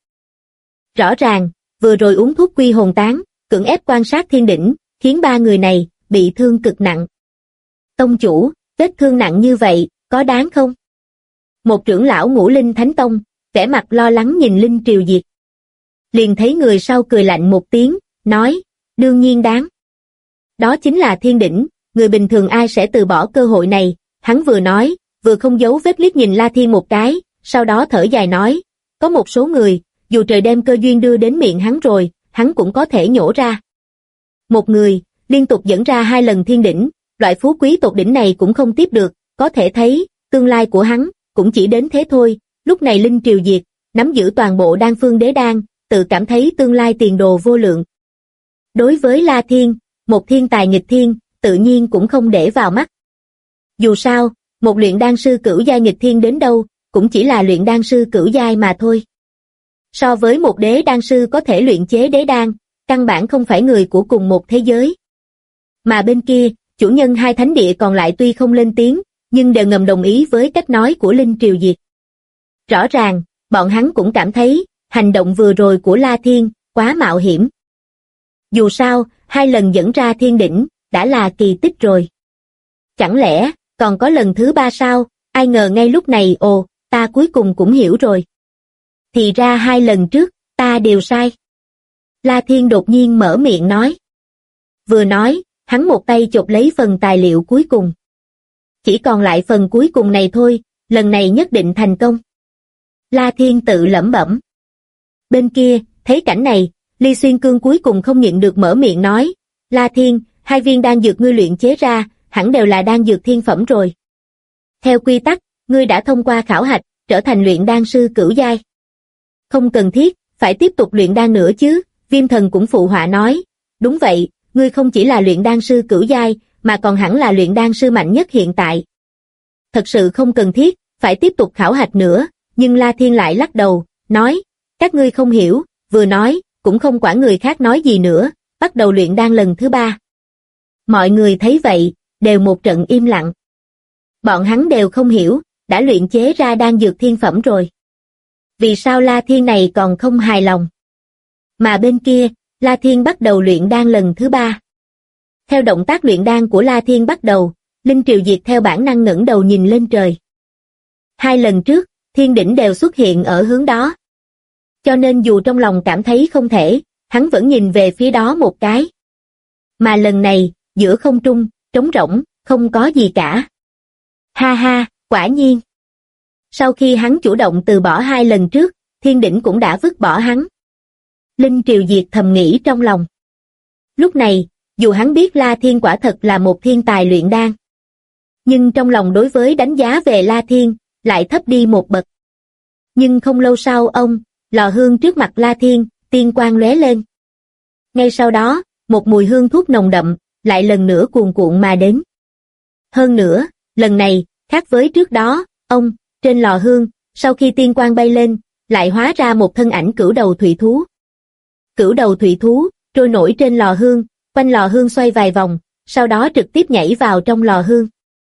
Rõ ràng, vừa rồi uống thuốc quy hồn tán, cưỡng ép quan sát thiên đỉnh, khiến ba người này, bị thương cực nặng. Tông chủ, vết thương nặng như vậy, có đáng không? Một trưởng lão Ngũ Linh Thánh Tông, vẻ mặt lo lắng nhìn Linh Triều Diệt. Liền thấy người sau cười lạnh một tiếng, nói, đương nhiên đáng. Đó chính là thiên đỉnh, người bình thường ai sẽ từ bỏ cơ hội này, hắn vừa nói, vừa không giấu vết liếc nhìn La Thiên một cái, sau đó thở dài nói, có một số người, dù trời đem cơ duyên đưa đến miệng hắn rồi, hắn cũng có thể nhổ ra. Một người, liên tục dẫn ra 2 lần thiên đỉnh, loại phú quý tột đỉnh này cũng không tiếp được, có thể thấy, tương lai của hắn, cũng chỉ đến thế thôi, lúc này Linh Triều Diệt, nắm giữ toàn bộ đan phương đế đan, tự cảm thấy tương lai tiền đồ vô lượng. Đối với La Thiên, một thiên tài nghịch thiên, tự nhiên cũng không để vào mắt. Dù sao, một luyện đan sư cửu giai nghịch thiên đến đâu, cũng chỉ là luyện đan sư cửu giai mà thôi. So với một đế đan sư có thể luyện chế đế đan, căn bản không phải người của cùng một thế giới. Mà bên kia, chủ nhân 2 thánh địa còn lại tuy không lên tiếng, nhưng đều ngầm đồng ý với cách nói của Linh Triều Diệt. Rõ ràng, bọn hắn cũng cảm thấy, hành động vừa rồi của La Thiên, quá mạo hiểm. Dù sao, 2 lần dẫn ra thiên đỉnh, đã là kỳ tích rồi. Chẳng lẽ, còn có lần thứ 3 sao? Ai ngờ ngay lúc này, ta cuối cùng cũng hiểu rồi. Thì ra 2 lần trước, ta đều sai. La Thiên đột nhiên mở miệng nói. Vừa nói, hắn một tay chộp lấy phần tài liệu cuối cùng. Chỉ còn lại phần cuối cùng này thôi, lần này nhất định thành công. La Thiên tự lẩm bẩm. Bên kia, thấy cảnh này, Ly Xuyên Cương cuối cùng không nhịn được mở miệng nói, La Thiên, 2 viên đan dược ngươi luyện chế ra, hẳn đều là đan dược thiên phẩm rồi. Theo quy tắc, ngươi đã thông qua khảo hạch, trở thành luyện đan sư cửu giai. Không cần thiết, phải tiếp tục luyện đan nữa chứ, Viêm Thần cũng phụ họa nói, đúng vậy, ngươi không chỉ là luyện đan sư cửu giai, mà còn hẳn là luyện đan sư mạnh nhất hiện tại. Thật sự không cần thiết, phải tiếp tục khảo hạch nữa, nhưng La Thiên lại lắc đầu, nói, các ngươi không hiểu, vừa nói, cũng không quản người khác nói gì nữa, bắt đầu luyện đan lần thứ 3. Mọi người thấy vậy, đều một trận im lặng. Bọn hắn đều không hiểu, đã luyện chế ra đan dược thiên phẩm rồi. Vì sao La Thiên này còn không hài lòng? Mà bên kia, La Thiên bắt đầu luyện đan lần thứ 3. Theo động tác luyện đan của La Thiên bắt đầu, Linh Triều Diệt theo bản năng ngẩng đầu nhìn lên trời. 2 lần trước, thiên đỉnh đều xuất hiện ở hướng đó. Cho nên dù trong lòng cảm thấy không thể, hắn vẫn nhìn về phía đó một cái. Mà lần này, giữa không trung, trống rỗng, không có gì cả. Ha ha, quả nhiên. Sau khi hắn chủ động từ bỏ 2 lần trước, thiên đỉnh cũng đã vứt bỏ hắn. Linh Triều Diệt thầm nghĩ trong lòng. Lúc này, dù hắn biết La Thiên quả thật là một thiên tài luyện đan, nhưng trong lòng đối với đánh giá về La Thiên, lại thấp đi một bậc. Nhưng không lâu sau lò hương trước mặt La Thiên, tiên quang lóe lên. Ngay sau đó, một mùi hương thuốc nồng đậm, lại lần nữa cuồn cuộn mà đến. Hơn nữa, lần này, khác với trước đó, trên lò hương, sau khi tiên quang bay lên, lại hóa ra một thân ảnh cửu đầu thủy thú. Cửu đầu thủy thú, trôi nổi trên lò hương, quanh lò hương xoay vài vòng, sau đó trực tiếp nhảy vào trong lò hương.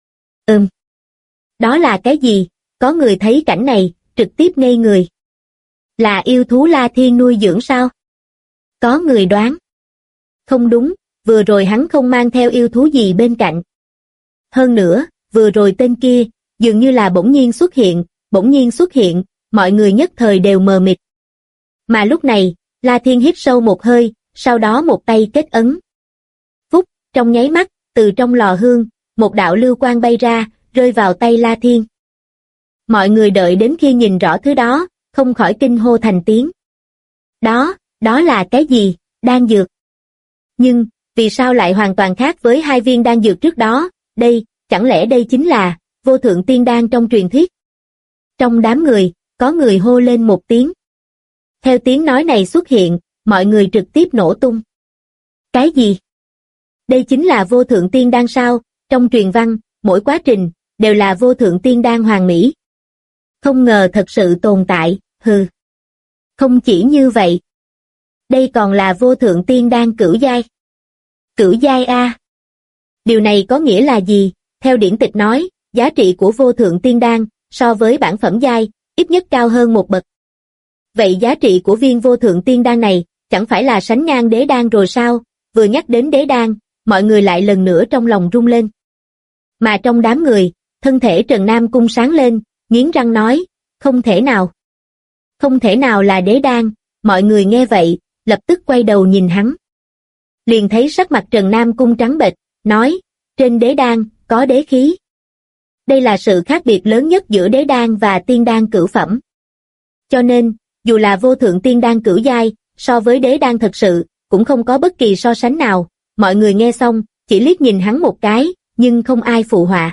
Đó là cái gì? Có người thấy cảnh này, trực tiếp ngây người. Là yêu thú La Thiên nuôi dưỡng sao? Có người đoán. Không đúng, vừa rồi hắn không mang theo yêu thú gì bên cạnh. Hơn nữa, vừa rồi tên kia, dường như là bỗng nhiên xuất hiện, mọi người nhất thời đều mờ mịt. Mà lúc này, La Thiên hít sâu một hơi, sau đó một tay kết ấn. Phúc, trong nháy mắt, từ trong lò hương, một đạo lưu quang bay ra, rơi vào tay La Thiên. Mọi người đợi đến khi nhìn rõ thứ đó, không khỏi kinh hô thành tiếng. Đó là cái gì? Đan dược. Nhưng, vì sao lại hoàn toàn khác với 2 viên đan dược trước đó? Chẳng lẽ đây chính là vô thượng tiên đan trong truyền thuyết? Trong đám người, có người hô lên một tiếng. Theo tiếng nói này xuất hiện, mọi người trực tiếp nổ tung. Cái gì? Đây chính là vô thượng tiên đan sao? Trong truyền văn, mỗi quá trình, đều là vô thượng tiên đan hoàn mỹ. Không ngờ thật sự tồn tại, Hừ. Không chỉ như vậy. Đây còn là vô thượng tiên đan cửu giai. Cửu giai a. Điều này có nghĩa là gì? Theo điển tịch nói, giá trị của vô thượng tiên đan so với bản phẩm giai, ít nhất cao hơn một bậc. Vậy giá trị của viên vô thượng tiên đan này chẳng phải là sánh ngang đế đan rồi sao? Vừa nhắc đến đế đan, mọi người lại lần nữa trong lòng rung lên. Mà trong đám người, thân thể Trần Nam Cung sáng lên, nghiến răng nói, không thể nào. Không thể nào là đế đan, mọi người nghe vậy, lập tức quay đầu nhìn hắn. Liền thấy sắc mặt Trần Nam Cung trắng bệch, nói, trên đế đan, có đế khí. Đây là sự khác biệt lớn nhất giữa đế đan và tiên đan cửu phẩm. Cho nên, dù là vô thượng tiên đan cửu giai, so với đế đan thật sự, cũng không có bất kỳ so sánh nào. Mọi người nghe xong, chỉ liếc nhìn hắn một cái, nhưng không ai phụ họa.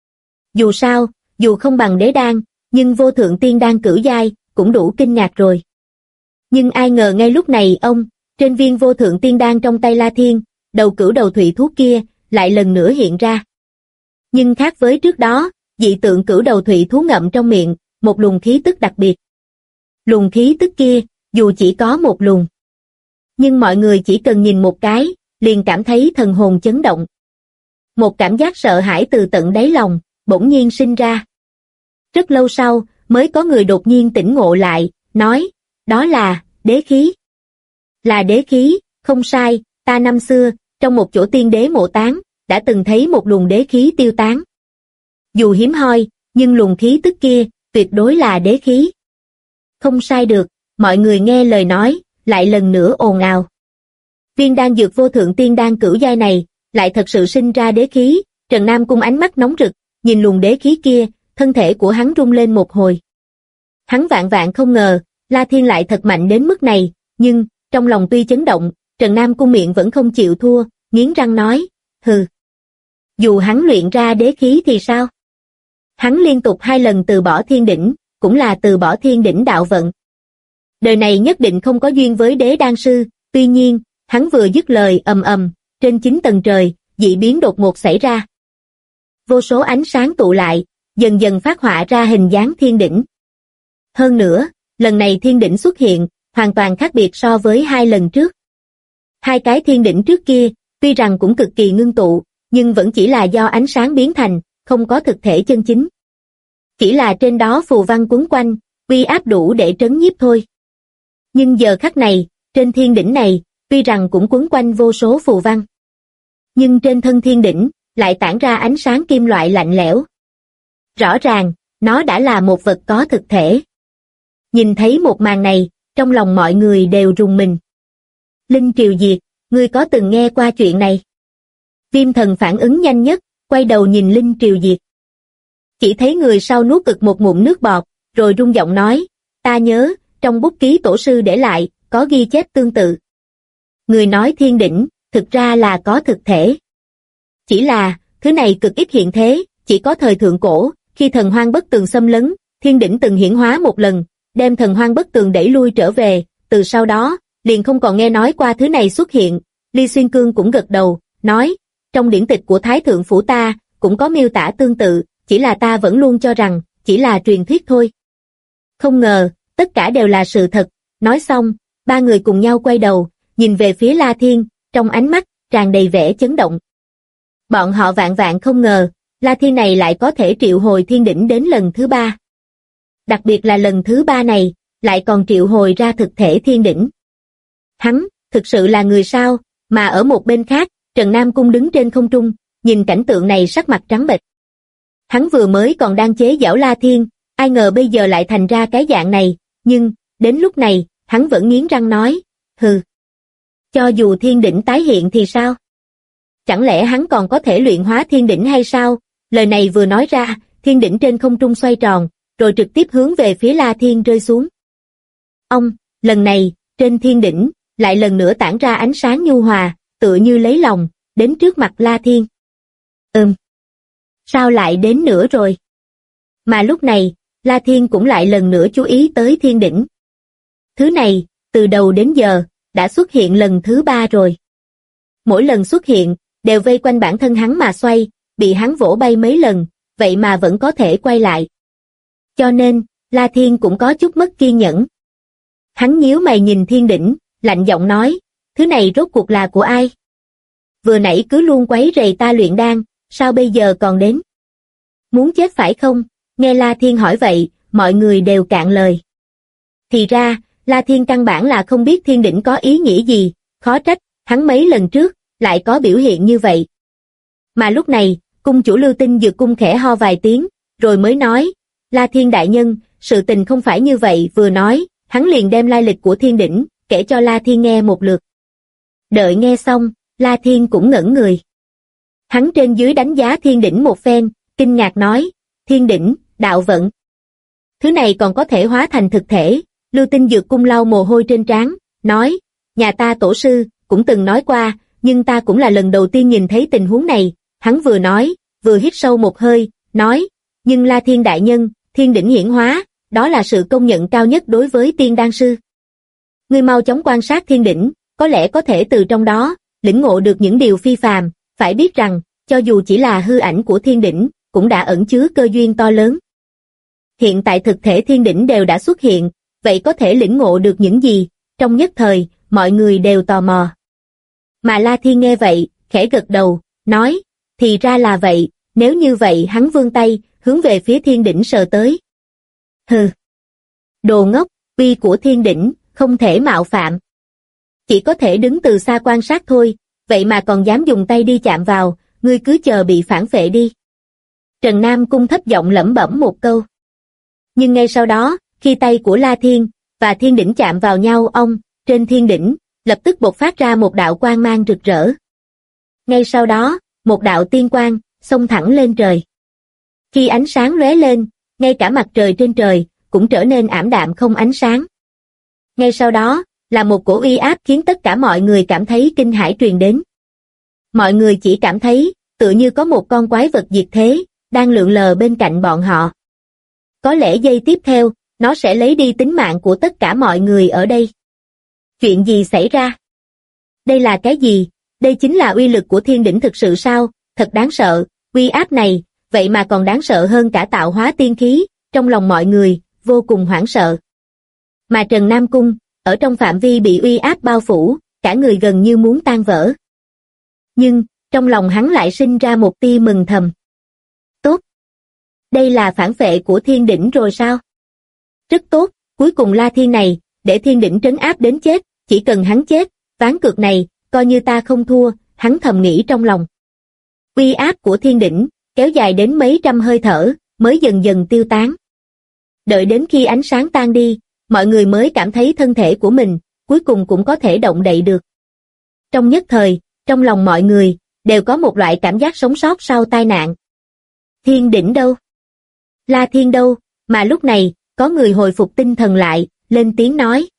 Dù sao, dù không bằng đế đan, nhưng vô thượng tiên đan cửu giai, cũng đủ kinh ngạc rồi. Nhưng ai ngờ ngay lúc này trên viên vô thượng tiên đan trong tay La Thiên, đầu cửu đầu thủy thú kia, lại lần nữa hiện ra. Nhưng khác với trước đó, dị tượng cửu đầu thủy thú ngậm trong miệng, một luồng khí tức đặc biệt. Luồng khí tức kia, dù chỉ có một luồng. Nhưng mọi người chỉ cần nhìn một cái, liền cảm thấy thần hồn chấn động. Một cảm giác sợ hãi từ tận đáy lòng, bỗng nhiên sinh ra. Rất lâu sau, mới có người đột nhiên tỉnh ngộ lại, nói, đó là, đế khí. Là đế khí, không sai, ta năm xưa, trong một chỗ tiên đế mộ táng, đã từng thấy một luồng đế khí tiêu tán. Dù hiếm hoi, nhưng luồng khí tức kia, tuyệt đối là đế khí. Không sai được, mọi người nghe lời nói, lại lần nữa ồn ào. Viên đan dược vô thượng tiên đan cửu giai này, lại thật sự sinh ra đế khí. Trần Nam Cung ánh mắt nóng rực, nhìn luồng đế khí kia, thân thể của hắn rung lên một hồi. Hắn vạn vạn không ngờ, La Thiên lại thật mạnh đến mức này, nhưng, trong lòng tuy chấn động, Trần Nam Cung miệng vẫn không chịu thua, nghiến răng nói, hừ. Dù hắn luyện ra đế khí thì sao? Hắn liên tục 2 lần từ bỏ thiên đỉnh, cũng là từ bỏ thiên đỉnh đạo vận. Đời này nhất định không có duyên với đế đan sư, tuy nhiên, hắn vừa dứt lời ầm, trên 9 tầng trời, dị biến đột ngột xảy ra. Vô số ánh sáng tụ lại, dần dần phát họa ra hình dáng thiên đỉnh. Hơn nữa, lần này thiên đỉnh xuất hiện, hoàn toàn khác biệt so với 2 lần trước. 2 cái thiên đỉnh trước kia, tuy rằng cũng cực kỳ ngưng tụ, nhưng vẫn chỉ là do ánh sáng biến thành, không có thực thể chân chính. Chỉ là trên đó phù văn quấn quanh, uy áp đủ để trấn nhiếp thôi. Nhưng giờ khắc này, trên thiên đỉnh này, tuy rằng cũng quấn quanh vô số phù văn. Nhưng trên thân thiên đỉnh, lại tản ra ánh sáng kim loại lạnh lẽo. Rõ ràng, nó đã là một vật có thực thể. Nhìn thấy một màn này, trong lòng mọi người đều rùng mình. Linh Triều Diệt, ngươi có từng nghe qua chuyện này? Viêm Thần phản ứng nhanh nhất, quay đầu nhìn Linh Triều Diệt. Chỉ thấy người sau nuốt cực một ngụm nước bọt, rồi rung giọng nói, ta nhớ, trong bút ký tổ sư để lại, có ghi chép tương tự. Người nói thiên đỉnh, thực ra là có thực thể. Chỉ là, thứ này cực ít hiện thế, chỉ có thời thượng cổ, khi thần hoang bất tường xâm lấn, thiên đỉnh từng hiển hóa một lần, đem thần hoang bất tường đẩy lui trở về, từ sau đó, liền không còn nghe nói qua thứ này xuất hiện. Ly Xuyên Cương cũng gật đầu, nói, trong điển tịch của Thái Thượng Phủ ta, cũng có miêu tả tương tự, chỉ là ta vẫn luôn cho rằng, chỉ là truyền thuyết thôi. Không ngờ, tất cả đều là sự thật. Nói xong, 3 người cùng nhau quay đầu, nhìn về phía La Thiên, trong ánh mắt, tràn đầy vẻ chấn động. Bọn họ vạn vạn không ngờ, La Thiên này lại có thể triệu hồi thiên đỉnh đến lần thứ 3. Đặc biệt là lần thứ 3 này, lại còn triệu hồi ra thực thể thiên đỉnh. Hắn, thực sự là người sao? Mà ở một bên khác, Trần Nam Cung đứng trên không trung, nhìn cảnh tượng này sắc mặt trắng bệch. Hắn vừa mới còn đang chế giễu La Thiên, ai ngờ bây giờ lại thành ra cái dạng này, nhưng, đến lúc này, hắn vẫn nghiến răng nói, hừ. Cho dù thiên đỉnh tái hiện thì sao? Chẳng lẽ hắn còn có thể luyện hóa thiên đỉnh hay sao? Lời này vừa nói ra, thiên đỉnh trên không trung xoay tròn, rồi trực tiếp hướng về phía La Thiên rơi xuống. Lần này, trên thiên đỉnh, lại lần nữa tản ra ánh sáng nhu hòa, tựa như lấy lòng, đến trước mặt La Thiên. Sao lại đến nữa rồi? Mà lúc này, La Thiên cũng lại lần nữa chú ý tới thiên đỉnh. Thứ này, từ đầu đến giờ, đã xuất hiện lần thứ 3 rồi. Mỗi lần xuất hiện, đều vây quanh bản thân hắn mà xoay, bị hắn vỗ bay mấy lần, vậy mà vẫn có thể quay lại. Cho nên, La Thiên cũng có chút mất kiên nhẫn. Hắn nhíu mày nhìn Thiên Đỉnh, lạnh giọng nói, thứ này rốt cuộc là của ai? Vừa nãy cứ luôn quấy rầy ta luyện đan, sao bây giờ còn đến? Muốn chết phải không? Nghe La Thiên hỏi vậy, mọi người đều cạn lời. Thì ra, La Thiên căn bản là không biết Thiên Đỉnh có ý nghĩa gì, khó trách, hắn mấy lần trước, lại có biểu hiện như vậy. Mà lúc này, cung chủ Lưu Tinh Dược Cung khẽ ho vài tiếng, rồi mới nói, La Thiên đại nhân, sự tình không phải như vậy. Vừa nói, hắn liền đem lai lịch của Thiên Đỉnh, kể cho La Thiên nghe một lượt. Đợi nghe xong, La Thiên cũng ngẩn người. Hắn trên dưới đánh giá Thiên Đỉnh một phen, kinh ngạc nói, Thiên Đỉnh, đạo vận. Thứ này còn có thể hóa thành thực thể. Lưu Tinh Dược Cung lau mồ hôi trên trán, nói, nhà ta tổ sư, cũng từng nói qua, nhưng ta cũng là lần đầu tiên nhìn thấy tình huống này. Hắn vừa nói, vừa hít sâu một hơi, nói, nhưng La Thiên đại nhân, Thiên Đỉnh hiển hóa, đó là sự công nhận cao nhất đối với tiên đan sư. Ngươi mau chóng quan sát Thiên Đỉnh, có lẽ có thể từ trong đó, lĩnh ngộ được những điều phi phàm. Phải biết rằng, cho dù chỉ là hư ảnh của Thiên Đỉnh, cũng đã ẩn chứa cơ duyên to lớn. Hiện tại thực thể Thiên Đỉnh đều đã xuất hiện, vậy có thể lĩnh ngộ được những gì? Trong nhất thời, mọi người đều tò mò. Mà La Thiên nghe vậy, khẽ gật đầu, nói, thì ra là vậy, nếu như vậy hắn vươn tay, hướng về phía Thiên Đỉnh sờ tới. Hừ. Đồ ngốc, uy của Thiên Đỉnh, không thể mạo phạm. Chỉ có thể đứng từ xa quan sát thôi, vậy mà còn dám dùng tay đi chạm vào, ngươi cứ chờ bị phản phệ đi. Trần Nam Cung thấp giọng lẩm bẩm một câu. Nhưng ngay sau đó, khi tay của La Thiên và Thiên Đỉnh chạm vào nhau, trên Thiên Đỉnh, lập tức bộc phát ra một đạo quang mang rực rỡ. Ngay sau đó, một đạo tiên quang, xông thẳng lên trời. Khi ánh sáng lóe lên, ngay cả mặt trời trên trời, cũng trở nên ảm đạm không ánh sáng. Ngay sau đó, là một cổ uy áp khiến tất cả mọi người cảm thấy kinh hãi truyền đến. Mọi người chỉ cảm thấy, tựa như có một con quái vật diệt thế, đang lượn lờ bên cạnh bọn họ. Có lẽ giây tiếp theo, nó sẽ lấy đi tính mạng của tất cả mọi người ở đây. Chuyện gì xảy ra? Đây là cái gì? Đây chính là uy lực của Thiên Đỉnh thực sự sao? Thật đáng sợ, uy áp này, vậy mà còn đáng sợ hơn cả tạo hóa tiên khí, trong lòng mọi người, vô cùng hoảng sợ. Mà Trần Nam Cung, ở trong phạm vi bị uy áp bao phủ, cả người gần như muốn tan vỡ. Nhưng, trong lòng hắn lại sinh ra một tia mừng thầm. Tốt! Đây là phản phệ của Thiên Đỉnh rồi sao? Rất tốt, cuối cùng La Thiên này, để Thiên Đỉnh trấn áp đến chết, chỉ cần hắn chết, ván cược này, coi như ta không thua, hắn thầm nghĩ trong lòng. Uy áp của Thiên Đỉnh, kéo dài đến mấy trăm hơi thở, mới dần dần tiêu tán. Đợi đến khi ánh sáng tan đi, mọi người mới cảm thấy thân thể của mình, cuối cùng cũng có thể động đậy được. Trong nhất thời, trong lòng mọi người, đều có một loại cảm giác sống sót sau tai nạn. Thiên Đỉnh đâu? La Thiên đâu? Mà lúc này, có người hồi phục tinh thần lại, lên tiếng nói.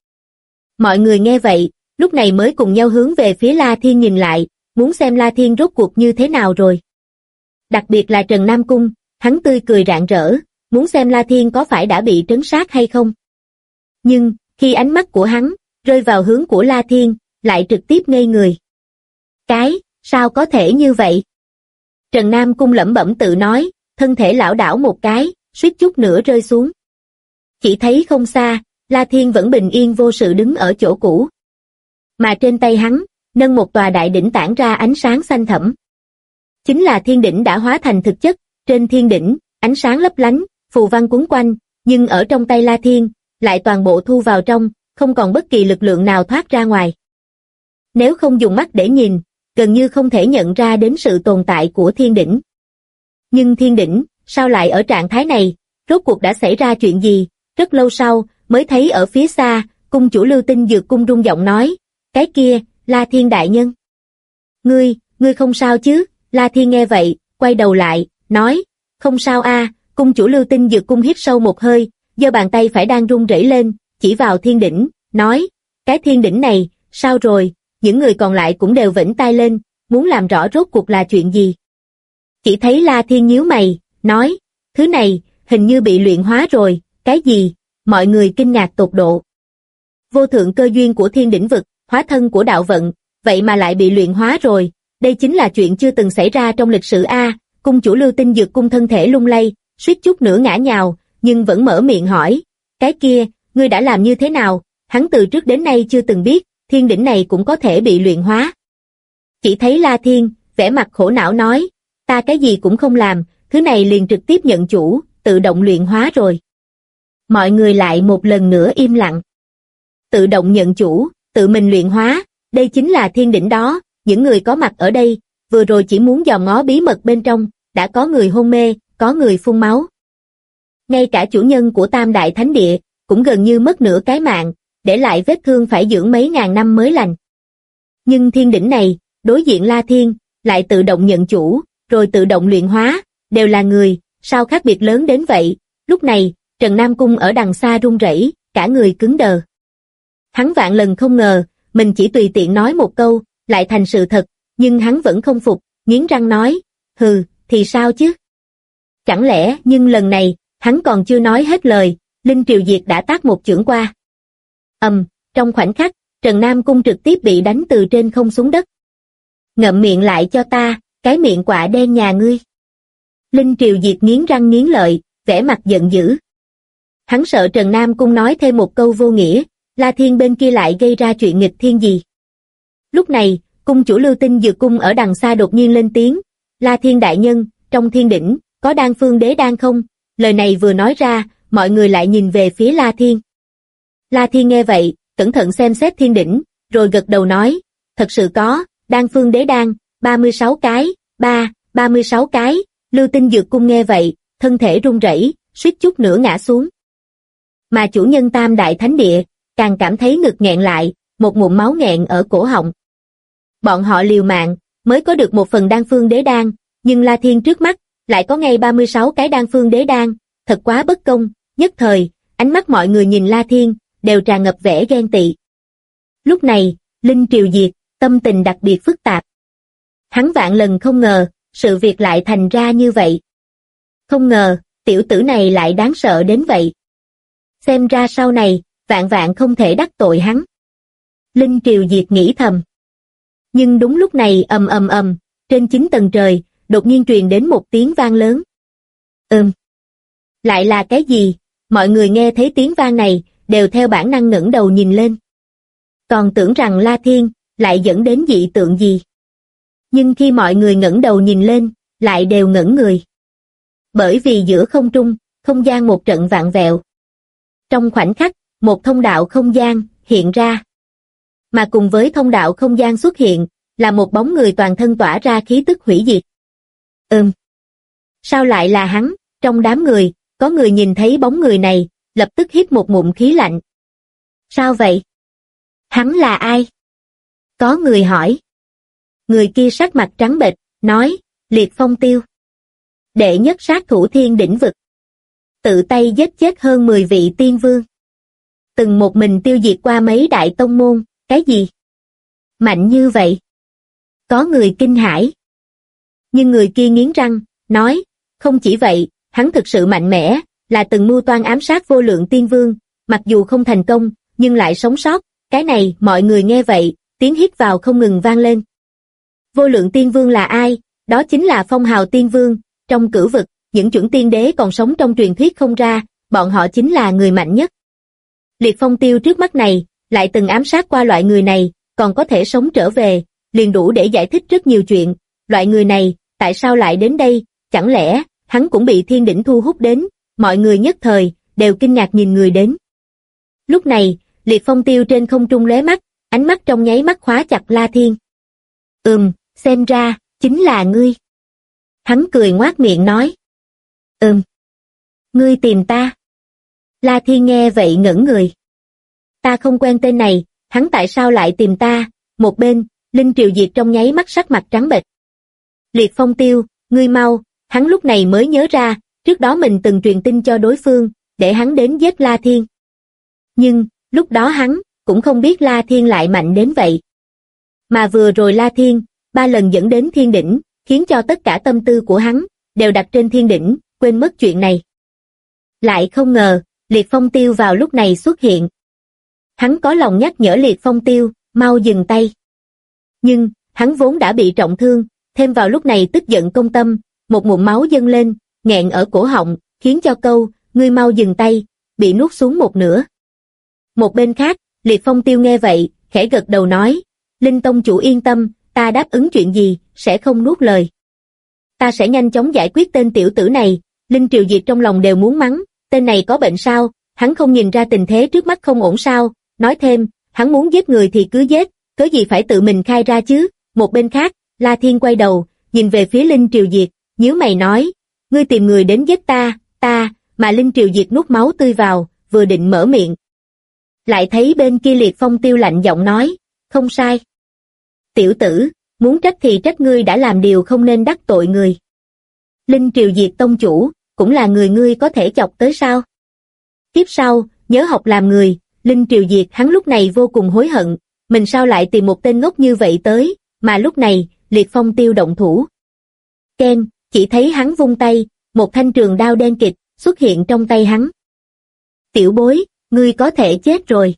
Mọi người nghe vậy, lúc này mới cùng nhau hướng về phía La Thiên nhìn lại, muốn xem La Thiên rốt cuộc như thế nào rồi. Đặc biệt là Trần Nam Cung, hắn tươi cười rạng rỡ, muốn xem La Thiên có phải đã bị trấn sát hay không. Nhưng, khi ánh mắt của hắn, rơi vào hướng của La Thiên, lại trực tiếp ngây người. Sao có thể như vậy? Trần Nam Cung lẩm bẩm tự nói, thân thể lảo đảo một cái, suýt chút nữa rơi xuống. Chỉ thấy không xa, La Thiên vẫn bình yên vô sự đứng ở chỗ cũ. Mà trên tay hắn, nâng một tòa đại đỉnh tản ra ánh sáng xanh thẫm. Chính là Thiên Đỉnh đã hóa thành thực chất, trên Thiên Đỉnh, ánh sáng lấp lánh, phù văn quấn quanh, nhưng ở trong tay La Thiên, lại toàn bộ thu vào trong, không còn bất kỳ lực lượng nào thoát ra ngoài. Nếu không dùng mắt để nhìn, gần như không thể nhận ra đến sự tồn tại của Thiên Đỉnh. Nhưng Thiên Đỉnh, sao lại ở trạng thái này? Rốt cuộc đã xảy ra chuyện gì? Rất lâu sau, mới thấy ở phía xa, cung chủ Lưu Tinh Dược Cung rung giọng nói, cái kia, La Thiên đại nhân. Ngươi không sao chứ? La Thiên nghe vậy, quay đầu lại, nói, không sao a. Cung chủ Lưu Tinh Dược Cung hít sâu một hơi, giơ bàn tay phải đang run rẩy lên, chỉ vào Thiên Đỉnh, nói, cái Thiên Đỉnh này, sao rồi? Những người còn lại cũng đều vểnh tai lên, muốn làm rõ rốt cuộc là chuyện gì. Chỉ thấy La Thiên nhíu mày, nói, thứ này, hình như bị luyện hóa rồi, cái gì? Mọi người kinh ngạc tột độ. Vô thượng cơ duyên của Thiên Đỉnh vực, hóa thân của đạo vận, vậy mà lại bị luyện hóa rồi, đây chính là chuyện chưa từng xảy ra trong lịch sử a. Cung chủ Lưu Tinh Dược Cung thân thể lung lay, suýt chút nữa ngã nhào, nhưng vẫn mở miệng hỏi, cái kia, ngươi đã làm như thế nào? Hắn từ trước đến nay chưa từng biết, thiên đỉnh này cũng có thể bị luyện hóa. Chỉ thấy La Thiên, vẻ mặt khổ não nói, ta cái gì cũng không làm, thứ này liền trực tiếp nhận chủ, tự động luyện hóa rồi. Mọi người lại một lần nữa im lặng. Tự động nhận chủ, tự mình luyện hóa, đây chính là thiên đỉnh đó, những người có mặt ở đây, vừa rồi chỉ muốn dòm ngó bí mật bên trong, đã có người hôn mê, có người phun máu. Ngay cả chủ nhân của Tam Đại Thánh Địa, cũng gần như mất nửa cái mạng, để lại vết thương phải dưỡng mấy ngàn năm mới lành. Nhưng thiên đỉnh này, đối diện La Thiên, lại tự động nhận chủ, rồi tự động luyện hóa, đều là người, sao khác biệt lớn đến vậy? Lúc này, Trần Nam Cung ở đằng xa run rẩy, cả người cứng đờ. Hắn vạn lần không ngờ, mình chỉ tùy tiện nói một câu, lại thành sự thật, nhưng hắn vẫn không phục, nghiến răng nói, hừ, thì sao chứ? Chẳng lẽ, nhưng lần này, hắn còn chưa nói hết lời, Linh Triều Diệt đã tát một chưởng qua. Trong khoảnh khắc, Trần Nam Cung trực tiếp bị đánh từ trên không xuống đất. Ngậm miệng lại cho ta, cái miệng quạ đen nhà ngươi. Linh Triều Diệt nghiến răng nghiến lợi, vẻ mặt giận dữ. Hắn sợ Trần Nam Cung nói thêm một câu vô nghĩa, La Thiên bên kia lại gây ra chuyện nghịch thiên gì. Lúc này, cung chủ Lưu Tinh Dược Cung ở đằng xa đột nhiên lên tiếng, La Thiên đại nhân, trong thiên đỉnh, có đan phương đế đan không? Lời này vừa nói ra, mọi người lại nhìn về phía La Thiên. La Thiên nghe vậy, cẩn thận xem xét thiên đỉnh, rồi gật đầu nói, thật sự có, đan phương đế đan, 36 cái, 36 cái, Lưu Tinh Dược Cung nghe vậy, thân thể run rẩy, suýt chút nữa ngã xuống. Mà chủ nhân Tam Đại Thánh Địa, càng cảm thấy ngực nghẹn lại, một ngụm máu nghẹn ở cổ họng. Bọn họ liều mạng, mới có được một phần đan phương đế đan, nhưng La Thiên trước mắt, lại có ngay 36 cái đan phương đế đan, thật quá bất công, nhất thời, ánh mắt mọi người nhìn La Thiên, đều tràn ngập vẻ ghen tị. Lúc này, Linh Triều Diệt, tâm tình đặc biệt phức tạp. Hắn vạn lần không ngờ, sự việc lại thành ra như vậy. Không ngờ, tiểu tử này lại đáng sợ đến vậy. Xem ra sau này, vạn vạn không thể đắc tội hắn. Linh Triều Diệt nghĩ thầm. Nhưng đúng lúc này trên 9 tầng trời, đột nhiên truyền đến một tiếng vang lớn. Lại là cái gì? Mọi người nghe thấy tiếng vang này, đều theo bản năng ngẩng đầu nhìn lên. Còn tưởng rằng La Thiên, lại dẫn đến dị tượng gì. Nhưng khi mọi người ngẩng đầu nhìn lên, lại đều ngẩn người. Bởi vì giữa không trung, không gian một trận vạn vẹo. Trong khoảnh khắc, một thông đạo không gian hiện ra. Mà cùng với thông đạo không gian xuất hiện, là một bóng người toàn thân tỏa ra khí tức hủy diệt. Sao lại là hắn? Trong đám người, có người nhìn thấy bóng người này, lập tức hít một ngụm khí lạnh. Sao vậy? Hắn là ai? Có người hỏi. Người kia sắc mặt trắng bệch, nói, Liệt Phong Tiêu. Đệ nhất sát thủ thiên đỉnh vực. Tự tay giết chết hơn 10 vị tiên vương. Từng một mình tiêu diệt qua mấy đại tông môn, cái gì? Mạnh như vậy? Có người kinh hãi. Nhưng người kia nghiến răng, nói, không chỉ vậy, hắn thực sự mạnh mẽ, là từng mưu toan ám sát vô lượng tiên vương, mặc dù không thành công, nhưng lại sống sót, cái này mọi người nghe vậy, tiếng hít vào không ngừng vang lên. Vô lượng tiên vương là ai? Đó chính là phong hào tiên vương, trong cửu vực, những chuẩn tiên đế còn sống trong truyền thuyết không ra, bọn họ chính là người mạnh nhất. Liệt Phong Tiêu trước mắt này, lại từng ám sát qua loại người này, còn có thể sống trở về, liền đủ để giải thích rất nhiều chuyện, loại người này, tại sao lại đến đây, chẳng lẽ, hắn cũng bị thiên đỉnh thu hút đến, mọi người nhất thời, đều kinh ngạc nhìn người đến. Lúc này, Liệt Phong Tiêu trên không trung lóe mắt, ánh mắt trong nháy mắt khóa chặt La Thiên. Xem ra, chính là ngươi. Hắn cười ngoác miệng nói. Ngươi tìm ta. La Thiên nghe vậy ngẩn người. Ta không quen tên này, hắn tại sao lại tìm ta? Một bên, Linh Triều Diệt trong nháy mắt sắc mặt trắng bệch. Liệt Phong Tiêu, ngươi mau, hắn lúc này mới nhớ ra, trước đó mình từng truyền tin cho đối phương, để hắn đến giết La Thiên. Nhưng, lúc đó hắn, cũng không biết La Thiên lại mạnh đến vậy. Mà vừa rồi La Thiên, 3 lần dẫn đến thiên đỉnh, khiến cho tất cả tâm tư của hắn, đều đặt trên thiên đỉnh, quên mất chuyện này. Lại không ngờ, Liệt Phong Tiêu vào lúc này xuất hiện. Hắn có lòng nhắc nhở Liệt Phong Tiêu, mau dừng tay. Nhưng, hắn vốn đã bị trọng thương, thêm vào lúc này tức giận công tâm, một ngụm máu dâng lên, nghẹn ở cổ họng, khiến cho câu, ngươi mau dừng tay, bị nuốt xuống một nửa. Một bên khác, Liệt Phong Tiêu nghe vậy, khẽ gật đầu nói, Linh tông chủ yên tâm, ta đáp ứng chuyện gì, sẽ không nuốt lời. Ta sẽ nhanh chóng giải quyết tên tiểu tử này. Linh Triều Diệt trong lòng đều muốn mắng, tên này có bệnh sao, hắn không nhìn ra tình thế trước mắt không ổn sao, nói thêm, hắn muốn giết người thì cứ giết, cớ gì phải tự mình khai ra chứ. Một bên khác, La Thiên quay đầu, nhìn về phía Linh Triều Diệt, nhíu mày nói, ngươi tìm người đến giết ta, mà Linh Triều Diệt nuốt máu tươi vào, vừa định mở miệng. Lại thấy bên kia Liệt Phong Tiêu lạnh giọng nói, không sai. Tiểu tử, muốn trách thì trách ngươi đã làm điều không nên đắc tội người. Linh Triều Diệt tông chủ, cũng là người ngươi có thể chọc tới sao? Tiếp sau, nhớ học làm người. Linh Triều Diệt hắn lúc này vô cùng hối hận, mình sao lại tìm một tên ngốc như vậy tới, mà lúc này, Liệt Phong Tiêu động thủ. Ken, chỉ thấy hắn vung tay, một thanh trường đao đen kịt xuất hiện trong tay hắn. Tiểu bối, ngươi có thể chết rồi.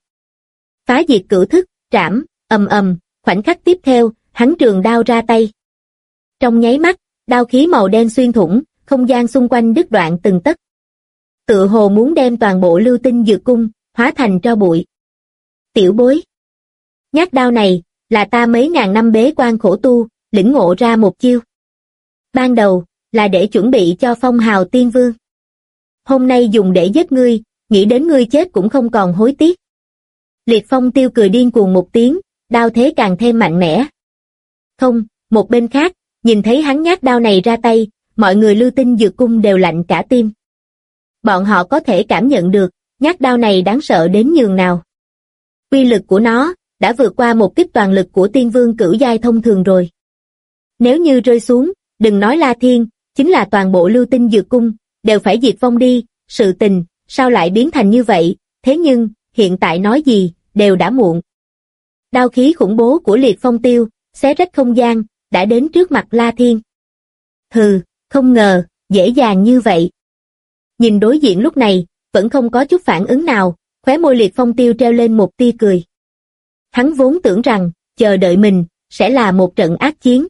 Phá diệt cửu thức, trảm, khoảnh khắc tiếp theo, hắn trường đao ra tay. Trong nháy mắt, đao khí màu đen xuyên thủng, không gian xung quanh đứt đoạn từng tấc. Tựa hồ muốn đem toàn bộ Lưu Tinh Dược Cung hóa thành tro bụi. Tiểu bối, nhát đao này là ta mấy ngàn năm bế quan khổ tu, lĩnh ngộ ra một chiêu. Ban đầu là để chuẩn bị cho phong hào tiên vương. Hôm nay dùng để giết ngươi, nghĩ đến ngươi chết cũng không còn hối tiếc. Liệt Phong Tiêu cười điên cuồng một tiếng, đao thế càng thêm mạnh mẽ. Không, một bên khác, nhìn thấy hắn nhát đao này ra tay, mọi người Lưu Tinh Dược Cung đều lạnh cả tim. Bọn họ có thể cảm nhận được, nhát đao này đáng sợ đến nhường nào. Uy lực của nó đã vượt qua một kích toàn lực của tiên vương cửu giai thông thường rồi. Nếu như rơi xuống, đừng nói La Thiên, chính là toàn bộ Lưu Tinh Dược Cung, đều phải diệt vong đi. Sự tình, sao lại biến thành như vậy, thế nhưng, hiện tại nói gì, đều đã muộn. Đao khí khủng bố của Liệt Phong Tiêu, xé rách không gian, đã đến trước mặt La Thiên. Hừ, không ngờ, dễ dàng như vậy. Nhìn đối diện lúc này, vẫn không có chút phản ứng nào, khóe môi Liệt Phong Tiêu treo lên một tia cười. Hắn vốn tưởng rằng, chờ đợi mình, sẽ là một trận ác chiến.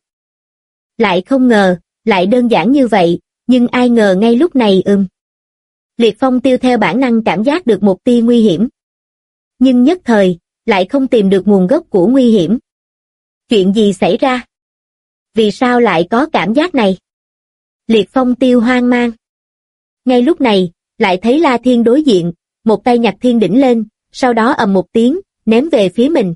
Lại không ngờ, lại đơn giản như vậy, nhưng ai ngờ ngay lúc này Liệt Phong Tiêu theo bản năng cảm giác được một tia nguy hiểm. Nhưng nhất thời, lại không tìm được nguồn gốc của nguy hiểm. Chuyện gì xảy ra? Vì sao lại có cảm giác này? Liệt Phong Tiêu hoang mang. Ngay lúc này, lại thấy La Thiên đối diện, một tay nhặt thiên đỉnh lên, sau đó ầm một tiếng, ném về phía mình.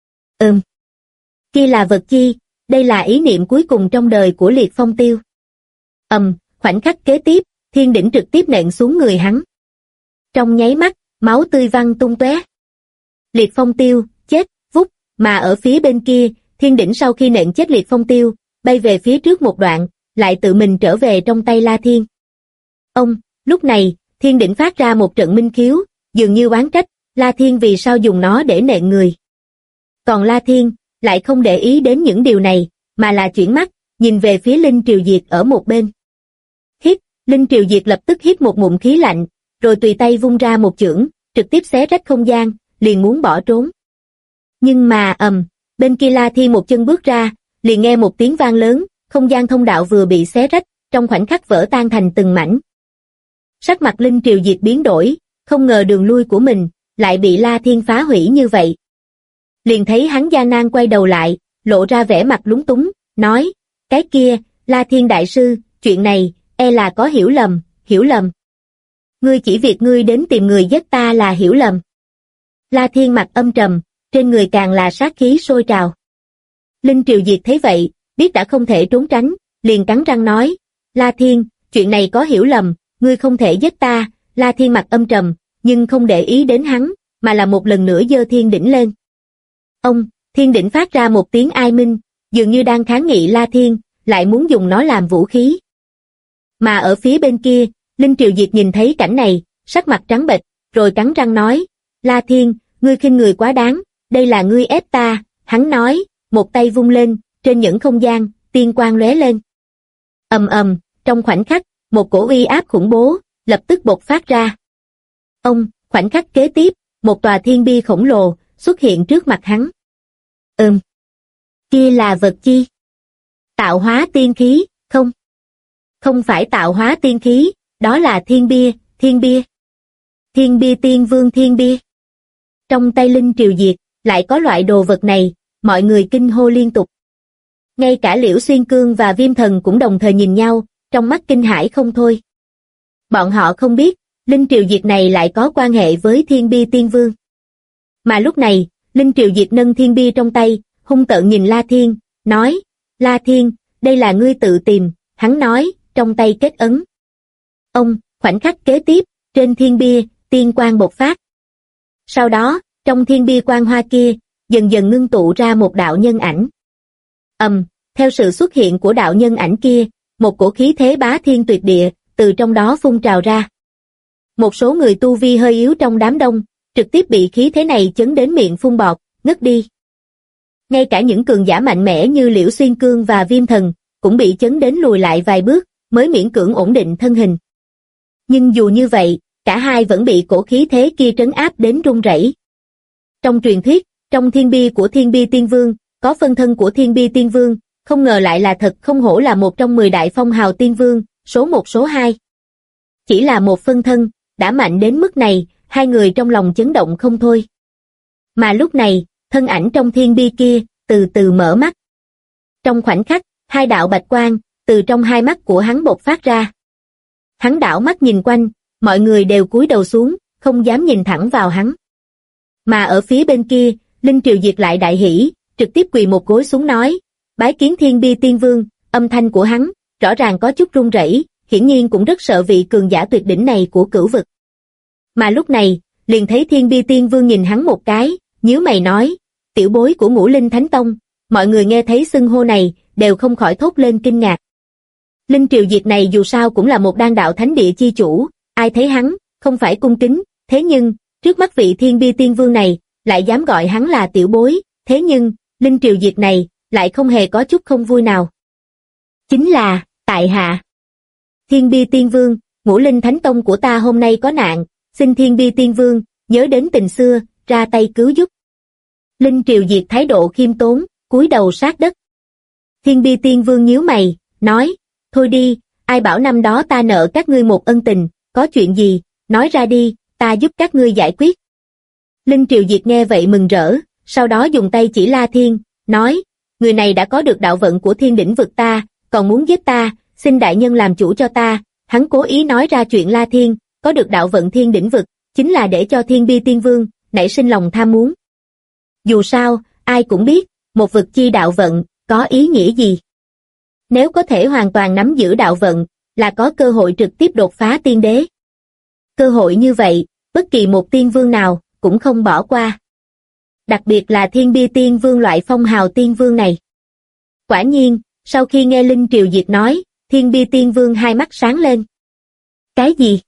Kia là vật chi? Đây là ý niệm cuối cùng trong đời của Liệt Phong Tiêu. Khoảnh khắc kế tiếp, thiên đỉnh trực tiếp nện xuống người hắn. Trong nháy mắt, máu tươi văng tung tóe. Liệt Phong Tiêu, chết, vút, mà ở phía bên kia, thiên đỉnh sau khi nện chết Liệt Phong Tiêu, bay về phía trước một đoạn, lại tự mình trở về trong tay La Thiên. Lúc này, thiên đỉnh phát ra một trận minh khiếu, dường như oán trách, La Thiên vì sao dùng nó để nện người. Còn La Thiên, lại không để ý đến những điều này, mà là chuyển mắt, nhìn về phía Linh Triều Diệt ở một bên. Hít, Linh Triều Diệt lập tức hít một ngụm khí lạnh, rồi tùy tay vung ra một chưởng, trực tiếp xé rách không gian, liền muốn bỏ trốn. Nhưng mà bên kia La Thiên một chân bước ra, liền nghe một tiếng vang lớn, không gian thông đạo vừa bị xé rách, trong khoảnh khắc vỡ tan thành từng mảnh. Sắc mặt Linh Triều Diệt biến đổi, không ngờ đường lui của mình lại bị La Thiên phá hủy như vậy. Liền thấy hắn gian nan quay đầu lại, lộ ra vẻ mặt lúng túng, nói, cái kia, La Thiên đại sư, chuyện này, e là có hiểu lầm. Ngươi chỉ việc ngươi đến tìm người giết ta là hiểu lầm. La Thiên mặt âm trầm, trên người càng là sát khí sôi trào. Linh Triều Diệt thấy vậy, biết đã không thể trốn tránh, liền cắn răng nói, La Thiên, chuyện này có hiểu lầm, ngươi không thể giết ta. La Thiên mặt âm trầm, nhưng không để ý đến hắn, mà là một lần nữa giơ thiên đỉnh lên. Thiên đỉnh phát ra một tiếng ai minh, dường như đang kháng nghị La Thiên, lại muốn dùng nó làm vũ khí. Mà ở phía bên kia, Linh Triều Diệt nhìn thấy cảnh này, sắc mặt trắng bệch, rồi cắn răng nói, La Thiên, ngươi khinh người quá đáng, đây là ngươi ép ta. Hắn nói, một tay vung lên, trên những không gian, tiên quang lóe lên. Trong khoảnh khắc, một cổ uy áp khủng bố, lập tức bộc phát ra. Khoảnh khắc kế tiếp, một tòa thiên bia khổng lồ, xuất hiện trước mặt hắn. Kia là vật chi? Tạo hóa tiên khí, không phải tạo hóa tiên khí, đó là thiên bia, thiên bia. Thiên bia tiên vương thiên bia. Trong tay Linh Triều Diệt, lại có loại đồ vật này, mọi người kinh hô liên tục. Ngay cả Liễu Xuyên Cương và Viêm Thần cũng đồng thời nhìn nhau, trong mắt kinh hãi không thôi. Bọn họ không biết, Linh Triều Diệt này lại có quan hệ với Thiên Bia Tiên Vương. Mà lúc này, Linh Triều Diệt nâng thiên bia trong tay, hung tợn nhìn La Thiên, nói, La Thiên, đây là ngươi tự tìm, hắn nói, trong tay kết ấn. Ông, khoảnh khắc kế tiếp, trên thiên bia, tiên quang bộc phát. Sau đó, trong thiên bia quang hoa kia, dần dần ngưng tụ ra một đạo nhân ảnh. Theo sự xuất hiện của đạo nhân ảnh kia, một cổ khí thế bá thiên tuyệt địa, từ trong đó phun trào ra. Một số người tu vi hơi yếu trong đám đông, trực tiếp bị khí thế này chấn đến miệng phun bọt, ngất đi. Ngay cả những cường giả mạnh mẽ như Liễu Xuyên Cương và Viêm Thần, cũng bị chấn đến lùi lại vài bước, mới miễn cưỡng ổn định thân hình. Nhưng dù như vậy, cả hai vẫn bị cổ khí thế kia trấn áp đến run rẩy. Trong truyền thuyết, trong thiên bia của Thiên Bia Tiên Vương, có phân thân của Thiên Bia Tiên Vương, không ngờ lại là thật, không hổ là một trong 10 đại phong hào tiên vương, số 1 số 2. Chỉ là một phân thân, đã mạnh đến mức này, hai người trong lòng chấn động không thôi. Mà lúc này, thân ảnh trong thiên bia kia, từ từ mở mắt. Trong khoảnh khắc, hai đạo bạch quang, từ trong hai mắt của hắn bộc phát ra. Hắn đảo mắt nhìn quanh, mọi người đều cúi đầu xuống, không dám nhìn thẳng vào hắn. Mà ở phía bên kia, Linh Triều Diệt lại đại hỉ, trực tiếp quỳ một gối xuống nói, bái kiến Thiên Bia Tiên Vương, âm thanh của hắn, rõ ràng có chút run rẩy, hiển nhiên cũng rất sợ vị cường giả tuyệt đỉnh này của cửu vực. Mà lúc này, liền thấy Thiên Bia Tiên Vương nhìn hắn một cái, nhíu mày nói, tiểu bối của Ngũ Linh Thánh Tông, mọi người nghe thấy xưng hô này, đều không khỏi thốt lên kinh ngạc. Linh Triều Diệt này dù sao cũng là một đan đạo thánh địa chi chủ, ai thấy hắn, không phải cung kính, thế nhưng, trước mắt vị Thiên Bia Tiên Vương này, lại dám gọi hắn là tiểu bối, thế nhưng, Linh Triều Diệt này, lại không hề có chút không vui nào. Chính là, tại hạ. Thiên Bia Tiên Vương, Ngũ Linh Thánh Tông của ta hôm nay có nạn, xin Thiên Bia Tiên Vương, nhớ đến tình xưa, ra tay cứu giúp. Linh Triều Diệt thái độ khiêm tốn, cúi đầu sát đất. Thiên Bia Tiên Vương nhíu mày, nói, thôi đi, ai bảo năm đó ta nợ các ngươi một ân tình, có chuyện gì, nói ra đi, ta giúp các ngươi giải quyết. Linh Triều Diệt nghe vậy mừng rỡ, sau đó dùng tay chỉ La Thiên, nói, người này đã có được đạo vận của thiên đỉnh vực ta, còn muốn giết ta, xin đại nhân làm chủ cho ta. Hắn cố ý nói ra chuyện La Thiên, có được đạo vận thiên đỉnh vực, chính là để cho Thiên Bia Tiên Vương, nảy sinh lòng tham muốn. Dù sao, ai cũng biết, một vực chi đạo vận, có ý nghĩa gì. Nếu có thể hoàn toàn nắm giữ đạo vận, là có cơ hội trực tiếp đột phá tiên đế. Cơ hội như vậy, bất kỳ một tiên vương nào, cũng không bỏ qua. Đặc biệt là Thiên Bia Tiên Vương loại phong hào tiên vương này. Quả nhiên, sau khi nghe Linh Triều Diệt nói, Thiên Bia Tiên Vương hai mắt sáng lên. Cái gì?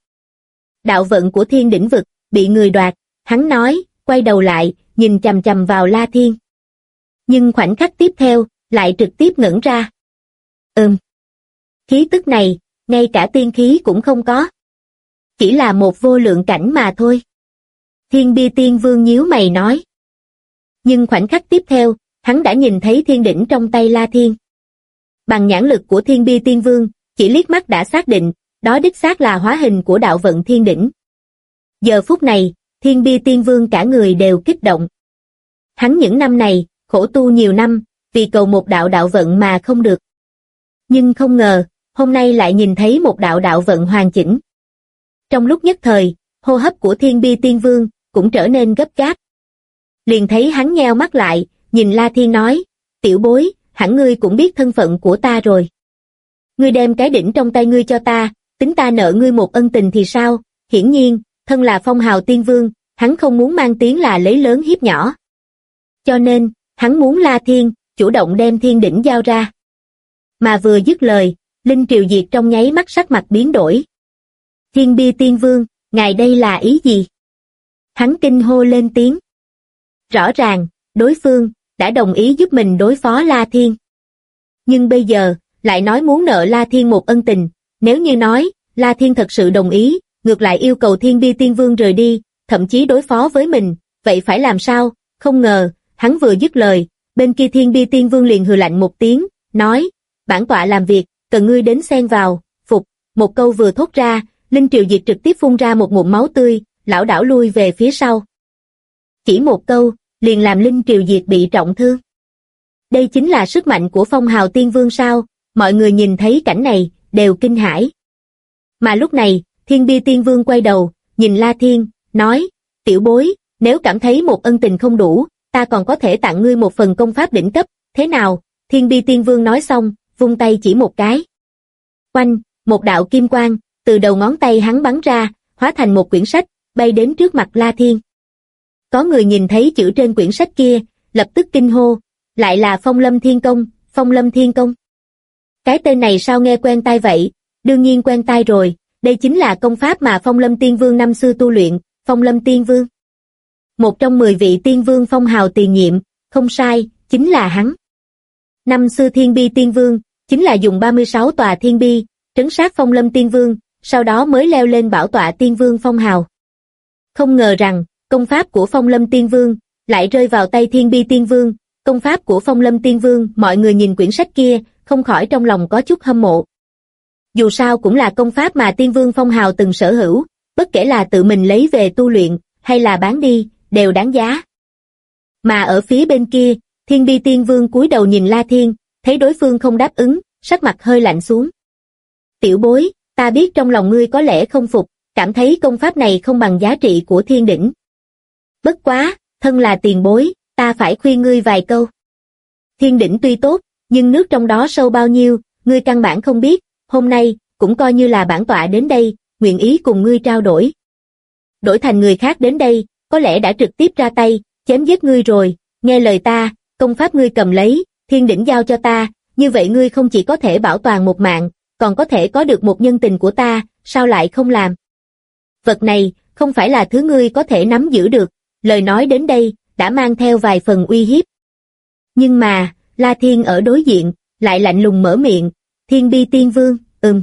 Đạo vận của thiên đỉnh vực, bị người đoạt, hắn nói, quay đầu lại, nhìn chằm chằm vào La Thiên. Nhưng khoảnh khắc tiếp theo, lại trực tiếp ngẩn ra. Khí tức này, ngay cả tiên khí cũng không có. Chỉ là một vô lượng cảnh mà thôi. Thiên Bia Tiên Vương nhíu mày nói. Nhưng khoảnh khắc tiếp theo, hắn đã nhìn thấy thiên đỉnh trong tay La Thiên. Bằng nhãn lực của Thiên Bia Tiên Vương, chỉ liếc mắt đã xác định, đó đích xác là hóa hình của đạo vận thiên đỉnh. Giờ phút này, Thiên Bia Tiên Vương cả người đều kích động. Hắn những năm này, khổ tu nhiều năm, vì cầu một đạo vận mà không được. Nhưng không ngờ, hôm nay lại nhìn thấy một đạo vận hoàn chỉnh. Trong lúc nhất thời, hô hấp của Thiên Bia Tiên Vương cũng trở nên gấp gáp. Liền thấy hắn nheo mắt lại, nhìn La Thiên nói, tiểu bối, hẳn ngươi cũng biết thân phận của ta rồi. Ngươi đem cái đỉnh trong tay ngươi cho ta, tính ta nợ ngươi một ân tình thì sao? Hiển nhiên, thân là phong hào tiên vương, hắn không muốn mang tiếng là lấy lớn hiếp nhỏ. Cho nên, hắn muốn La Thiên, chủ động đem thiên đỉnh giao ra. Mà vừa dứt lời, Linh Triều Diệt trong nháy mắt sắc mặt biến đổi. Thiên Bia Tiên Vương, ngài đây là ý gì? Hắn kinh hô lên tiếng. Rõ ràng, đối phương, đã đồng ý giúp mình đối phó La Thiên. Nhưng bây giờ, lại nói muốn nợ La Thiên một ân tình, nếu như nói, La Thiên thật sự đồng ý, ngược lại yêu cầu Thiên Bia Tiên Vương rời đi, thậm chí đối phó với mình, vậy phải làm sao? Không ngờ, hắn vừa dứt lời, bên kia Thiên Bia Tiên Vương liền hừ lạnh một tiếng, nói, bản tọa làm việc, cần ngươi đến xen vào, phục, một câu vừa thốt ra, Linh Triều Diệt trực tiếp phun ra một ngụm máu tươi, lảo đảo lui về phía sau. Chỉ một câu, liền làm Linh Triều Diệt bị trọng thương. Đây chính là sức mạnh của Phong Hào Tiên Vương sao? Mọi người nhìn thấy cảnh này, đều kinh hãi. Mà lúc này, Thiên Bi Tiên Vương quay đầu, nhìn La Thiên, nói, tiểu bối, nếu cảm thấy một ân tình không đủ, ta còn có thể tặng ngươi một phần công pháp đỉnh cấp, thế nào? Thiên Bi Tiên Vương nói xong, vung tay chỉ một cái. Oanh, một đạo kim quang, từ đầu ngón tay hắn bắn ra, hóa thành một quyển sách, bay đến trước mặt La Thiên. Có người nhìn thấy chữ trên quyển sách kia, lập tức kinh hô, lại là Phong Lâm Thiên Công, Phong Lâm Thiên Công. Cái tên này sao nghe quen tai vậy? Đương nhiên quen tai rồi, đây chính là công pháp mà Phong Lâm Tiên Vương năm xưa tu luyện, Phong Lâm Tiên Vương. Một trong 10 vị tiên vương phong hào tiền nhiệm, không sai, chính là hắn. Năm xưa Thiên Bi Tiên Vương, chính là dùng 36 tòa Thiên Bi, trấn sát Phong Lâm Tiên Vương, sau đó mới leo lên bảo tọa Tiên Vương phong hào. Không ngờ rằng, công pháp của Phong Lâm Tiên Vương, lại rơi vào tay Thiên Bi Tiên Vương, công pháp của Phong Lâm Tiên Vương, mọi người nhìn quyển sách kia, không khỏi trong lòng có chút hâm mộ. Dù sao cũng là công pháp mà Tiên Vương phong hào từng sở hữu, bất kể là tự mình lấy về tu luyện, hay là bán đi, đều đáng giá. Mà ở phía bên kia, Thiên Bi Tiên Vương cúi đầu nhìn La Thiên, thấy đối phương không đáp ứng, sắc mặt hơi lạnh xuống. Tiểu bối, ta biết trong lòng ngươi có lẽ không phục, cảm thấy công pháp này không bằng giá trị của thiên đỉnh. Bất quá, thân là tiền bối, ta phải khuyên ngươi vài câu. Thiên đỉnh tuy tốt, nhưng nước trong đó sâu bao nhiêu, ngươi căn bản không biết, hôm nay, cũng coi như là bản tọa đến đây, nguyện ý cùng ngươi trao đổi. Đổi thành người khác đến đây, có lẽ đã trực tiếp ra tay, chém giết ngươi rồi, nghe lời ta, công pháp ngươi cầm lấy, thiên đỉnh giao cho ta, như vậy ngươi không chỉ có thể bảo toàn một mạng, còn có thể có được một nhân tình của ta, sao lại không làm? Vật này, không phải là thứ ngươi có thể nắm giữ được, lời nói đến đây, đã mang theo vài phần uy hiếp. Nhưng mà, La Thiên ở đối diện, lại lạnh lùng mở miệng, Thiên Bi Tiên Vương,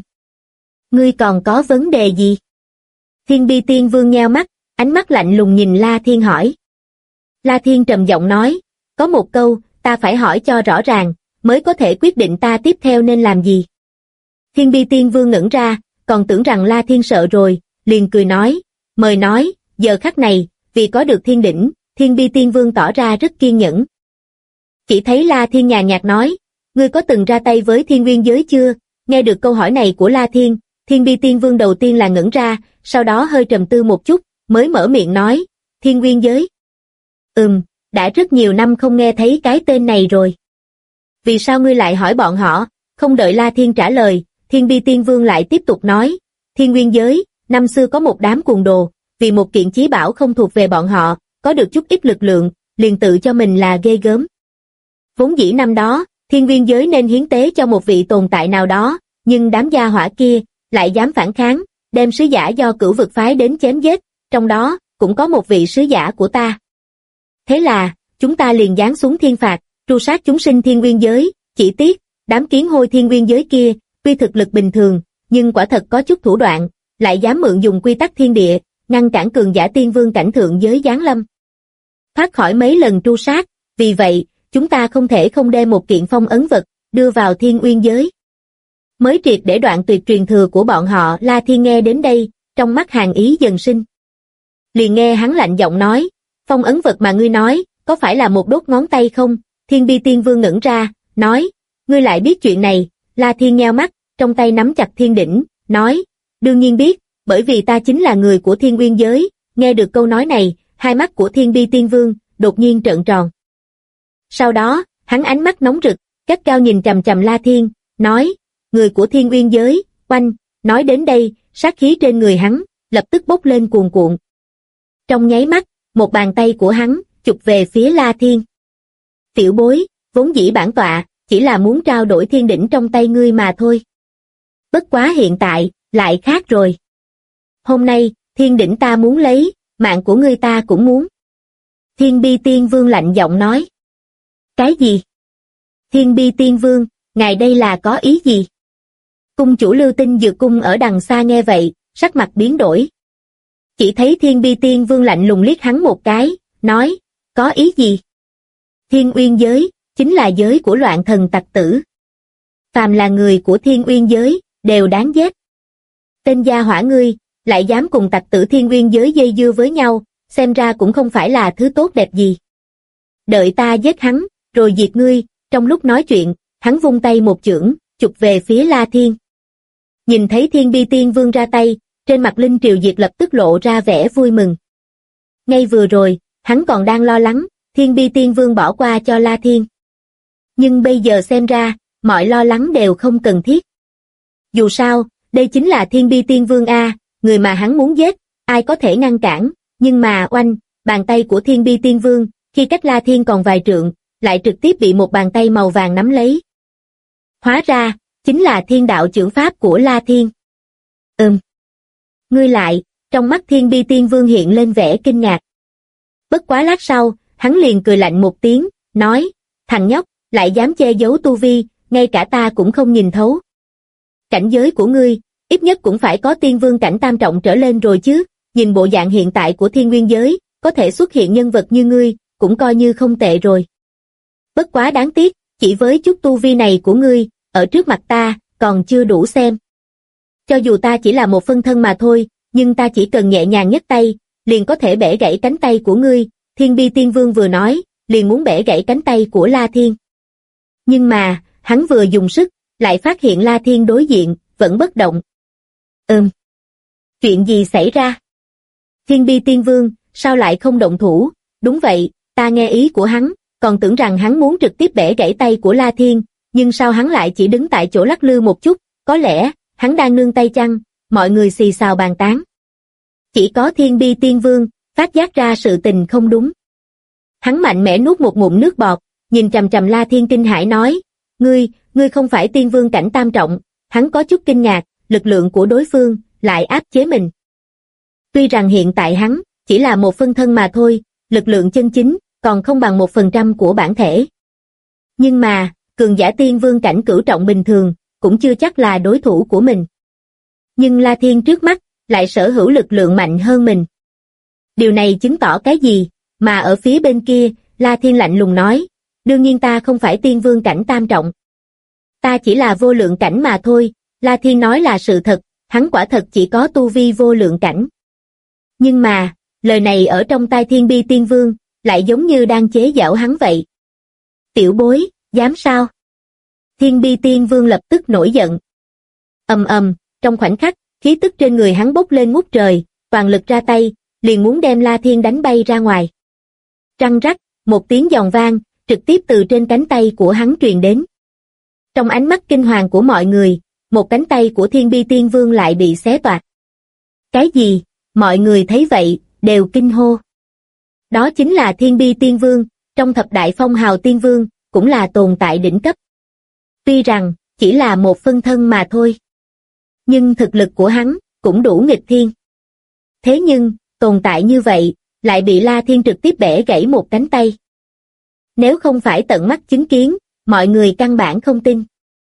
Ngươi còn có vấn đề gì? Thiên Bi Tiên Vương nheo mắt, ánh mắt lạnh lùng nhìn La Thiên hỏi. La Thiên trầm giọng nói, có một câu, ta phải hỏi cho rõ ràng, mới có thể quyết định ta tiếp theo nên làm gì. Thiên Bi Tiên Vương ngẩn ra, còn tưởng rằng La Thiên sợ rồi, liền cười nói, mời nói, giờ khắc này, vì có được thiên đỉnh, Thiên Bi Tiên Vương tỏ ra rất kiên nhẫn. Chỉ thấy La Thiên nhàn nhạt nói, ngươi có từng ra tay với thiên nguyên giới chưa? Nghe được câu hỏi này của La Thiên, Thiên Bi Tiên Vương đầu tiên là ngẩn ra, sau đó hơi trầm tư một chút, mới mở miệng nói, thiên nguyên giới. Đã rất nhiều năm không nghe thấy cái tên này rồi. Vì sao ngươi lại hỏi bọn họ? Không đợi La Thiên trả lời, Thiên Bi Tiên Vương lại tiếp tục nói, thiên nguyên giới, năm xưa có một đám cuồng đồ, vì một kiện chí bảo không thuộc về bọn họ, có được chút ít lực lượng, liền tự cho mình là ghê gớm. Vốn dĩ năm đó, thiên nguyên giới nên hiến tế cho một vị tồn tại nào đó, nhưng đám gia hỏa kia, lại dám phản kháng, đem sứ giả do Cửu Vực phái đến chém giết, trong đó, cũng có một vị sứ giả của ta. Thế là, chúng ta liền giáng xuống thiên phạt, tru sát chúng sinh thiên nguyên giới, chỉ tiếc, đám kiến hôi thiên nguyên giới kia, tuy thực lực bình thường, nhưng quả thật có chút thủ đoạn, lại dám mượn dùng quy tắc thiên địa, ngăn cản cường giả tiên vương cảnh thượng giới giáng lâm. Thoát khỏi mấy lần tru sát, vì vậy, chúng ta không thể không đem một kiện phong ấn vật, đưa vào thiên uyên giới. Mới triệt để đoạn tuyệt truyền thừa của bọn họ. La Thiên nghe đến đây, trong mắt hàn ý dần sinh. Liền nghe hắn lạnh giọng nói, phong ấn vật mà ngươi nói, có phải là một đốt ngón tay không? Thiên Bi Tiên Vương ngẩn ra, nói, ngươi lại biết chuyện này. La Thiên nheo mắt, trong tay nắm chặt thiên đỉnh, nói, đương nhiên biết, bởi vì ta chính là người của thiên uyên giới. Nghe được câu nói này, hai mắt của Thiên Bi Tiên Vương đột nhiên trợn tròn. Sau đó, hắn ánh mắt nóng rực, gắt gao nhìn chằm chằm La Thiên, nói, người của thiên uyên giới, oanh, nói đến đây, sát khí trên người hắn, lập tức bốc lên cuồn cuộn. Trong nháy mắt, một bàn tay của hắn, chụp về phía La Thiên. Tiểu bối, vốn dĩ bản tọa, chỉ là muốn trao đổi thiên đỉnh trong tay ngươi mà thôi. Bất quá hiện tại, lại khác rồi. Hôm nay, thiên đỉnh ta muốn lấy, mạng của ngươi ta cũng muốn. Thiên Bi Tiên Vương lạnh giọng nói. Cái gì? Thiên Bi Tiên Vương, ngài đây là có ý gì? Cung chủ Lưu Tinh Dược Cung ở đằng xa nghe vậy, sắc mặt biến đổi. Chỉ thấy Thiên Bi Tiên Vương lạnh lùng liếc hắn một cái, nói, có ý gì? Thiên Uyên giới, chính là giới của loạn thần tặc tử. Phàm là người của Thiên Uyên giới, đều đáng giết. Tên gia hỏa ngươi, lại dám cùng tặc tử thiên nguyên giới dây dưa với nhau, xem ra cũng không phải là thứ tốt đẹp gì. Đợi ta giết hắn, rồi diệt ngươi. Trong lúc nói chuyện, hắn vung tay một chưởng, chụp về phía La Thiên. Nhìn thấy Thiên Bi Tiên Vương ra tay, trên mặt Linh Triều Diệt lập tức lộ ra vẻ vui mừng. Ngay vừa rồi, hắn còn đang lo lắng, Thiên Bi Tiên Vương bỏ qua cho La Thiên. Nhưng bây giờ xem ra, mọi lo lắng đều không cần thiết. Dù sao, đây chính là Thiên Bi Tiên Vương A, người mà hắn muốn giết, ai có thể ngăn cản, nhưng mà oanh, bàn tay của Thiên Bi Tiên Vương, khi cách La Thiên còn vài trượng, lại trực tiếp bị một bàn tay màu vàng nắm lấy. Hóa ra, chính là thiên đạo chưởng pháp của La Thiên. Ngươi lại, trong mắt Thiên Bi Tiên Vương hiện lên vẻ kinh ngạc. Bất quá lát sau, hắn liền cười lạnh một tiếng, nói, thằng nhóc, lại dám che giấu tu vi, ngay cả ta cũng không nhìn thấu. Cảnh giới của ngươi, ít nhất cũng phải có tiên vương cảnh tam trọng trở lên rồi chứ, nhìn bộ dạng hiện tại của thiên nguyên giới, có thể xuất hiện nhân vật như ngươi, cũng coi như không tệ rồi. Bất quá đáng tiếc, chỉ với chút tu vi này của ngươi, ở trước mặt ta, còn chưa đủ xem. Cho dù ta chỉ là một phân thân mà thôi, nhưng ta chỉ cần nhẹ nhàng nhấc tay, liền có thể bẻ gãy cánh tay của ngươi. Thiên Bi Tiên Vương vừa nói, liền muốn bẻ gãy cánh tay của La Thiên. Nhưng mà, hắn vừa dùng sức, lại phát hiện La Thiên đối diện, vẫn bất động. Chuyện gì xảy ra? Thiên Bi Tiên Vương, sao lại không động thủ? Đúng vậy, ta nghe ý của hắn, còn tưởng rằng hắn muốn trực tiếp bẻ gãy tay của La Thiên, nhưng sao hắn lại chỉ đứng tại chỗ lắc lư một chút, có lẽ, hắn đang nương tay chăng? Mọi người xì xào bàn tán. Chỉ có Thiên Bi Tiên Vương, phát giác ra sự tình không đúng. Hắn mạnh mẽ nuốt một ngụm nước bọt, nhìn chằm chằm La Thiên kinh hãi nói, ngươi không phải tiên vương cảnh tam trọng. Hắn có chút kinh ngạc, lực lượng của đối phương, lại áp chế mình. Tuy rằng hiện tại hắn, chỉ là một phân thân mà thôi, lực lượng chân chính, còn không bằng 1% của bản thể. Nhưng mà, cường giả tiên vương cảnh cửu trọng bình thường, cũng chưa chắc là đối thủ của mình. Nhưng La Thiên trước mắt, lại sở hữu lực lượng mạnh hơn mình. Điều này chứng tỏ cái gì? Mà ở phía bên kia, La Thiên lạnh lùng nói, đương nhiên ta không phải tiên vương cảnh tam trọng. Ta chỉ là vô lượng cảnh mà thôi. La Thiên nói là sự thật, hắn quả thật chỉ có tu vi vô lượng cảnh. Nhưng mà, lời này ở trong tai Thiên Bi Tiên Vương, lại giống như đang chế giễu hắn vậy. Tiểu bối, dám sao? Thiên Bi Tiên Vương lập tức nổi giận. Trong khoảnh khắc, khí tức trên người hắn bốc lên ngút trời, toàn lực ra tay, liền muốn đem La Thiên đánh bay ra ngoài. Răng rắc, một tiếng giòn vang, trực tiếp từ trên cánh tay của hắn truyền đến. Trong ánh mắt kinh hoàng của mọi người, một cánh tay của Thiên Bi Tiên Vương lại bị xé toạc. Cái gì? Mọi người thấy vậy, đều kinh hô. Đó chính là Thiên Bi Tiên Vương, trong thập đại phong hào tiên vương, cũng là tồn tại đỉnh cấp. Tuy rằng, chỉ là một phân thân mà thôi. Nhưng thực lực của hắn, cũng đủ nghịch thiên. Thế nhưng, tồn tại như vậy, lại bị La Thiên trực tiếp bẻ gãy một cánh tay. Nếu không phải tận mắt chứng kiến, mọi người căn bản không tin.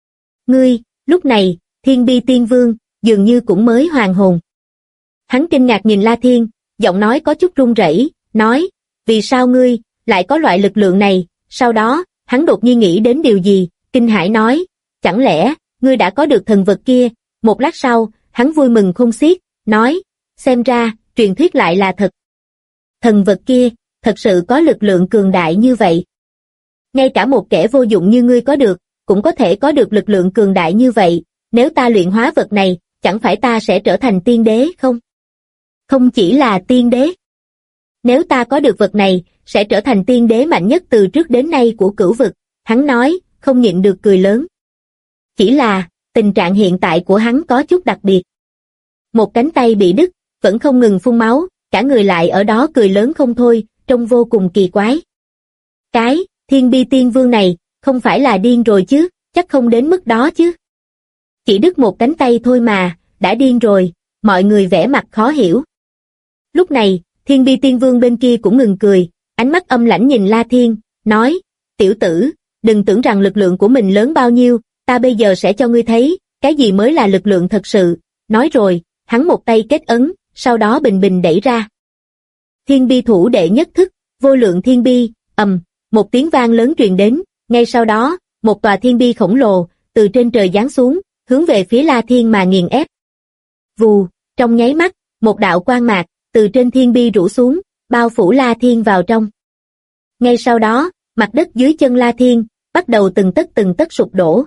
Lúc này, Thiên Bi Tiên Vương, dường như cũng mới hoàn hồn. Hắn kinh ngạc nhìn La Thiên, giọng nói có chút run rẩy, nói, vì sao ngươi, lại có loại lực lượng này? Sau đó, hắn đột nhiên nghĩ đến điều gì, kinh hãi nói, chẳng lẽ, ngươi đã có được thần vật kia? Một lát sau, hắn vui mừng khôn xiết, nói, xem ra, truyền thuyết lại là thật. Thần vật kia, thật sự có lực lượng cường đại như vậy. Ngay cả một kẻ vô dụng như ngươi có được, cũng có thể có được lực lượng cường đại như vậy, nếu ta luyện hóa vật này, chẳng phải ta sẽ trở thành tiên đế không? Không chỉ là tiên đế. Nếu ta có được vật này, sẽ trở thành tiên đế mạnh nhất từ trước đến nay của cửu vực, hắn nói, không nhịn được cười lớn. Chỉ là, tình trạng hiện tại của hắn có chút đặc biệt. Một cánh tay bị đứt, vẫn không ngừng phun máu, cả người lại ở đó cười lớn không thôi, trông vô cùng kỳ quái. Cái, Thiên Bi Tiên Vương này, không phải là điên rồi chứ, chắc không đến mức đó chứ. Chỉ đứt một cánh tay thôi mà, đã điên rồi, mọi người vẻ mặt khó hiểu. Lúc này, Thiên Bi Tiên Vương bên kia cũng ngừng cười, ánh mắt âm lãnh nhìn La Thiên, nói, tiểu tử, đừng tưởng rằng lực lượng của mình lớn bao nhiêu, ta bây giờ sẽ cho ngươi thấy, cái gì mới là lực lượng thật sự. Nói rồi, hắn một tay kết ấn, sau đó bình bình đẩy ra. Thiên Bi thủ đệ nhất thức, vô lượng thiên bi, một tiếng vang lớn truyền đến, ngay sau đó, một tòa thiên bi khổng lồ, từ trên trời giáng xuống, hướng về phía La Thiên mà nghiền ép. Vù, trong nháy mắt, một đạo quang mạc từ trên thiên bi rủ xuống, bao phủ La Thiên vào trong. Ngay sau đó, mặt đất dưới chân La Thiên bắt đầu từng tấc sụp đổ.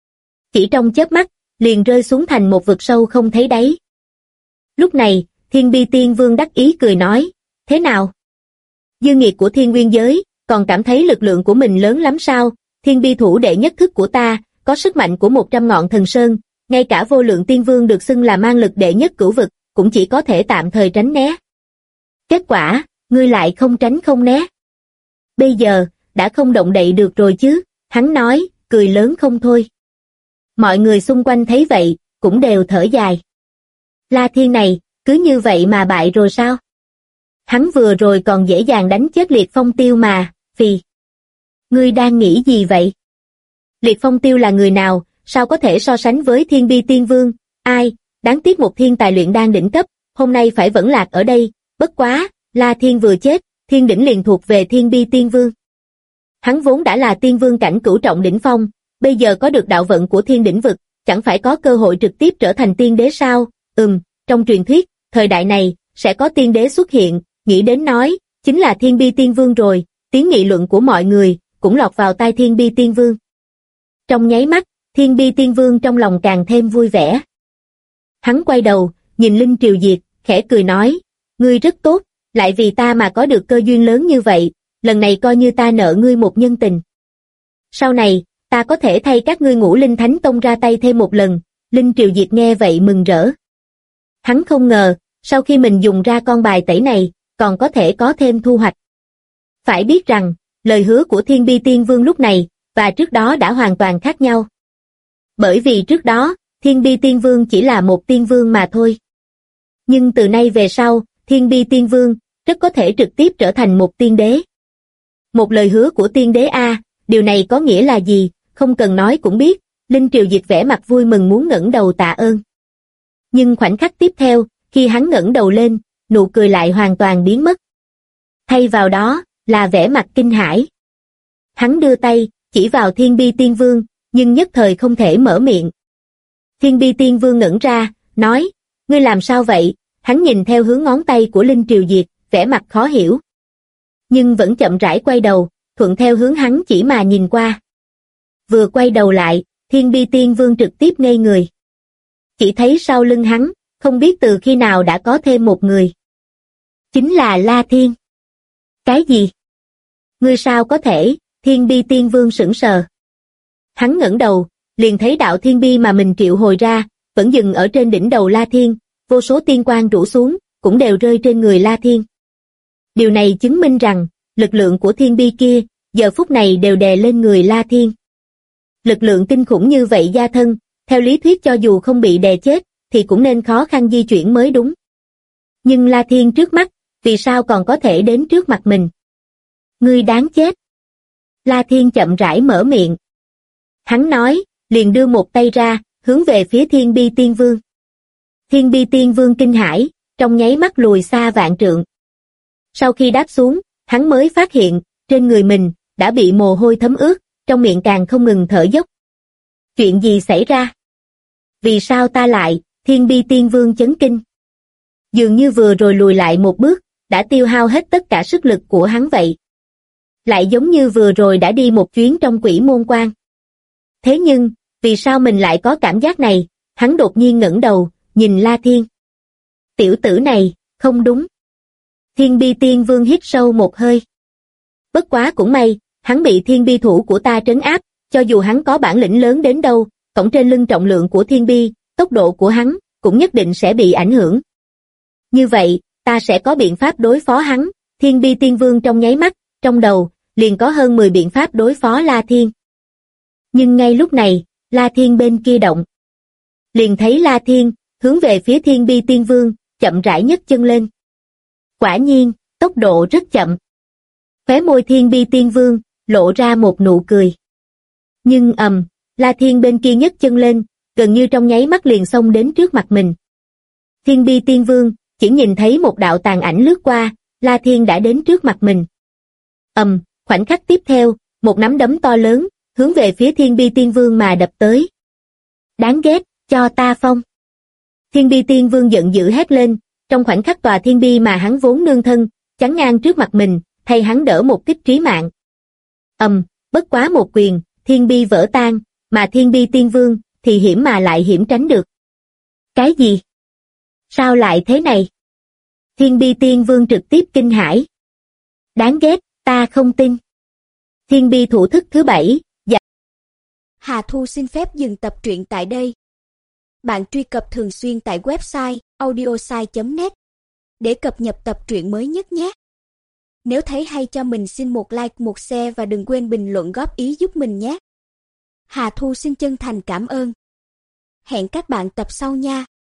Chỉ trong chớp mắt, liền rơi xuống thành một vực sâu không thấy đáy. Lúc này, Thiên Bi Tiên Vương đắc ý cười nói, thế nào? Dư nghiệt của thiên nguyên giới, còn cảm thấy lực lượng của mình lớn lắm sao? Thiên Bi thủ đệ nhất thức của ta, có sức mạnh của 100 ngọn thần sơn, ngay cả vô lượng tiên vương được xưng là mang lực đệ nhất cửu vực, cũng chỉ có thể tạm thời tránh né. Kết quả, ngươi lại không tránh không né. Bây giờ, đã không động đậy được rồi chứ, hắn nói, cười lớn không thôi. Mọi người xung quanh thấy vậy, cũng đều thở dài. La Thiên này, cứ như vậy mà bại rồi sao? Hắn vừa rồi còn dễ dàng đánh chết Liệt Phong Tiêu mà, phì. Ngươi đang nghĩ gì vậy? Liệt Phong Tiêu là người nào, sao có thể so sánh với Thiên Bi Tiên Vương? Ai, đáng tiếc một thiên tài luyện đan đỉnh cấp, hôm nay phải vẫn lạc ở đây, bất quá, La Thiên vừa chết, thiên đỉnh liền thuộc về Thiên Bi Tiên Vương. Hắn vốn đã là tiên vương cảnh cửu trọng đỉnh phong, bây giờ có được đạo vận của thiên đỉnh vực, chẳng phải có cơ hội trực tiếp trở thành tiên đế sao? Trong truyền thuyết, thời đại này, sẽ có tiên đế xuất hiện, nghĩ đến nói, chính là Thiên Bi Tiên Vương rồi, tiếng nghị luận của mọi người, cũng lọt vào tai Thiên Bi Tiên Vương. Trong nháy mắt, Thiên Bi Tiên Vương trong lòng càng thêm vui vẻ. Hắn quay đầu, nhìn Linh Triều Diệt, khẽ cười nói, ngươi rất tốt, lại vì ta mà có được cơ duyên lớn như vậy, lần này coi như ta nợ ngươi một nhân tình. Sau này, ta có thể thay các ngươi Ngũ Linh Thánh Tông ra tay thêm một lần. Linh Triều Diệt nghe vậy mừng rỡ. Hắn không ngờ, sau khi mình dùng ra con bài tẩy này, còn có thể có thêm thu hoạch. Phải biết rằng, lời hứa của Thiên Bi Tiên Vương lúc này, và trước đó đã hoàn toàn khác nhau. Bởi vì trước đó, Thiên Bi Tiên Vương chỉ là một tiên vương mà thôi. Nhưng từ nay về sau, Thiên Bi Tiên Vương, rất có thể trực tiếp trở thành một tiên đế. Một lời hứa của tiên đế A, điều này có nghĩa là gì, không cần nói cũng biết, Linh Triều Diệt vẻ mặt vui mừng muốn ngẩng đầu tạ ơn. Nhưng khoảnh khắc tiếp theo, khi hắn ngẩng đầu lên, nụ cười lại hoàn toàn biến mất. Thay vào đó, là vẻ mặt kinh hãi. Hắn đưa tay, chỉ vào Thiên Bi Tiên Vương, nhưng nhất thời không thể mở miệng. Thiên Bi Tiên Vương ngẩn ra, nói, ngươi làm sao vậy? Hắn nhìn theo hướng ngón tay của Linh Triều Diệt, vẻ mặt khó hiểu. Nhưng vẫn chậm rãi quay đầu, thuận theo hướng hắn chỉ mà nhìn qua. Vừa quay đầu lại, Thiên Bi Tiên Vương trực tiếp ngây người. Chỉ thấy sau lưng hắn, không biết từ khi nào đã có thêm một người. Chính là La Thiên. Cái gì? Ngươi sao có thể? Thiên Bi Tiên Vương sững sờ. Hắn ngẩng đầu, liền thấy đạo thiên bi mà mình triệu hồi ra, vẫn dừng ở trên đỉnh đầu La Thiên, vô số tiên quang rủ xuống, cũng đều rơi trên người La Thiên. Điều này chứng minh rằng, lực lượng của thiên bi kia, giờ phút này đều đè lên người La Thiên. Lực lượng kinh khủng như vậy gia thân, theo lý thuyết cho dù không bị đè chết, thì cũng nên khó khăn di chuyển mới đúng. Nhưng La Thiên trước mắt, vì sao còn có thể đến trước mặt mình? Ngươi đáng chết. La Thiên chậm rãi mở miệng. Hắn nói, liền đưa một tay ra, hướng về phía Thiên Bi Tiên Vương. Thiên Bi Tiên Vương kinh hãi, trong nháy mắt lùi xa vạn trượng. Sau khi đáp xuống, hắn mới phát hiện, trên người mình, đã bị mồ hôi thấm ướt, trong miệng càng không ngừng thở dốc. Chuyện gì xảy ra? Vì sao ta lại? Thiên Bi Tiên Vương chấn kinh. Dường như vừa rồi lùi lại một bước, đã tiêu hao hết tất cả sức lực của hắn vậy. Lại giống như vừa rồi đã đi một chuyến trong Quỷ Môn Quan. Thế nhưng, vì sao mình lại có cảm giác này? Hắn đột nhiên ngẩng đầu, nhìn La Thiên. Tiểu tử này, không đúng. Thiên Bi Tiên Vương hít sâu một hơi. Bất quá cũng may, hắn bị Thiên Bi thủ của ta trấn áp, cho dù hắn có bản lĩnh lớn đến đâu, cõng trên lưng trọng lượng của Thiên Bi, tốc độ của hắn, cũng nhất định sẽ bị ảnh hưởng. Như vậy, ta sẽ có biện pháp đối phó hắn. Thiên Bi Tiên Vương trong nháy mắt, trong đầu, liền có hơn 10 biện pháp đối phó La Thiên. Nhưng ngay lúc này, La Thiên bên kia động. Liền thấy La Thiên, hướng về phía Thiên Bi Tiên Vương, chậm rãi nhấc chân lên. Quả nhiên, tốc độ rất chậm. Khóe môi Thiên Bi Tiên Vương, lộ ra một nụ cười. Nhưng La Thiên bên kia nhấc chân lên, gần như trong nháy mắt liền xông đến trước mặt mình. Thiên Bi Tiên Vương, chỉ nhìn thấy một đạo tàn ảnh lướt qua, La Thiên đã đến trước mặt mình. Khoảnh khắc tiếp theo, một nắm đấm to lớn, hướng về phía Thiên Bi Tiên Vương mà đập tới. Đáng ghét, cho ta phong. Thiên Bi Tiên Vương giận dữ hét lên, trong khoảnh khắc tòa thiên bi mà hắn vốn nương thân, chắn ngang trước mặt mình, thay hắn đỡ một kích trí mạng. Bất quá một quyền, thiên bi vỡ tan, mà Thiên Bi Tiên Vương thì hiểm mà lại hiểm tránh được. Cái gì? Sao lại thế này? Thiên Bi Tiên Vương trực tiếp kinh hãi. Đáng ghét, ta không tin. Thiên Bi thủ thức thứ 7. Hà Thu xin phép dừng tập truyện tại đây. Bạn truy cập thường xuyên tại website audiosai.net để cập nhật tập truyện mới nhất nhé. Nếu thấy hay cho mình xin một like, một share và đừng quên bình luận góp ý giúp mình nhé. Hà Thu xin chân thành cảm ơn. Hẹn các bạn tập sau nha.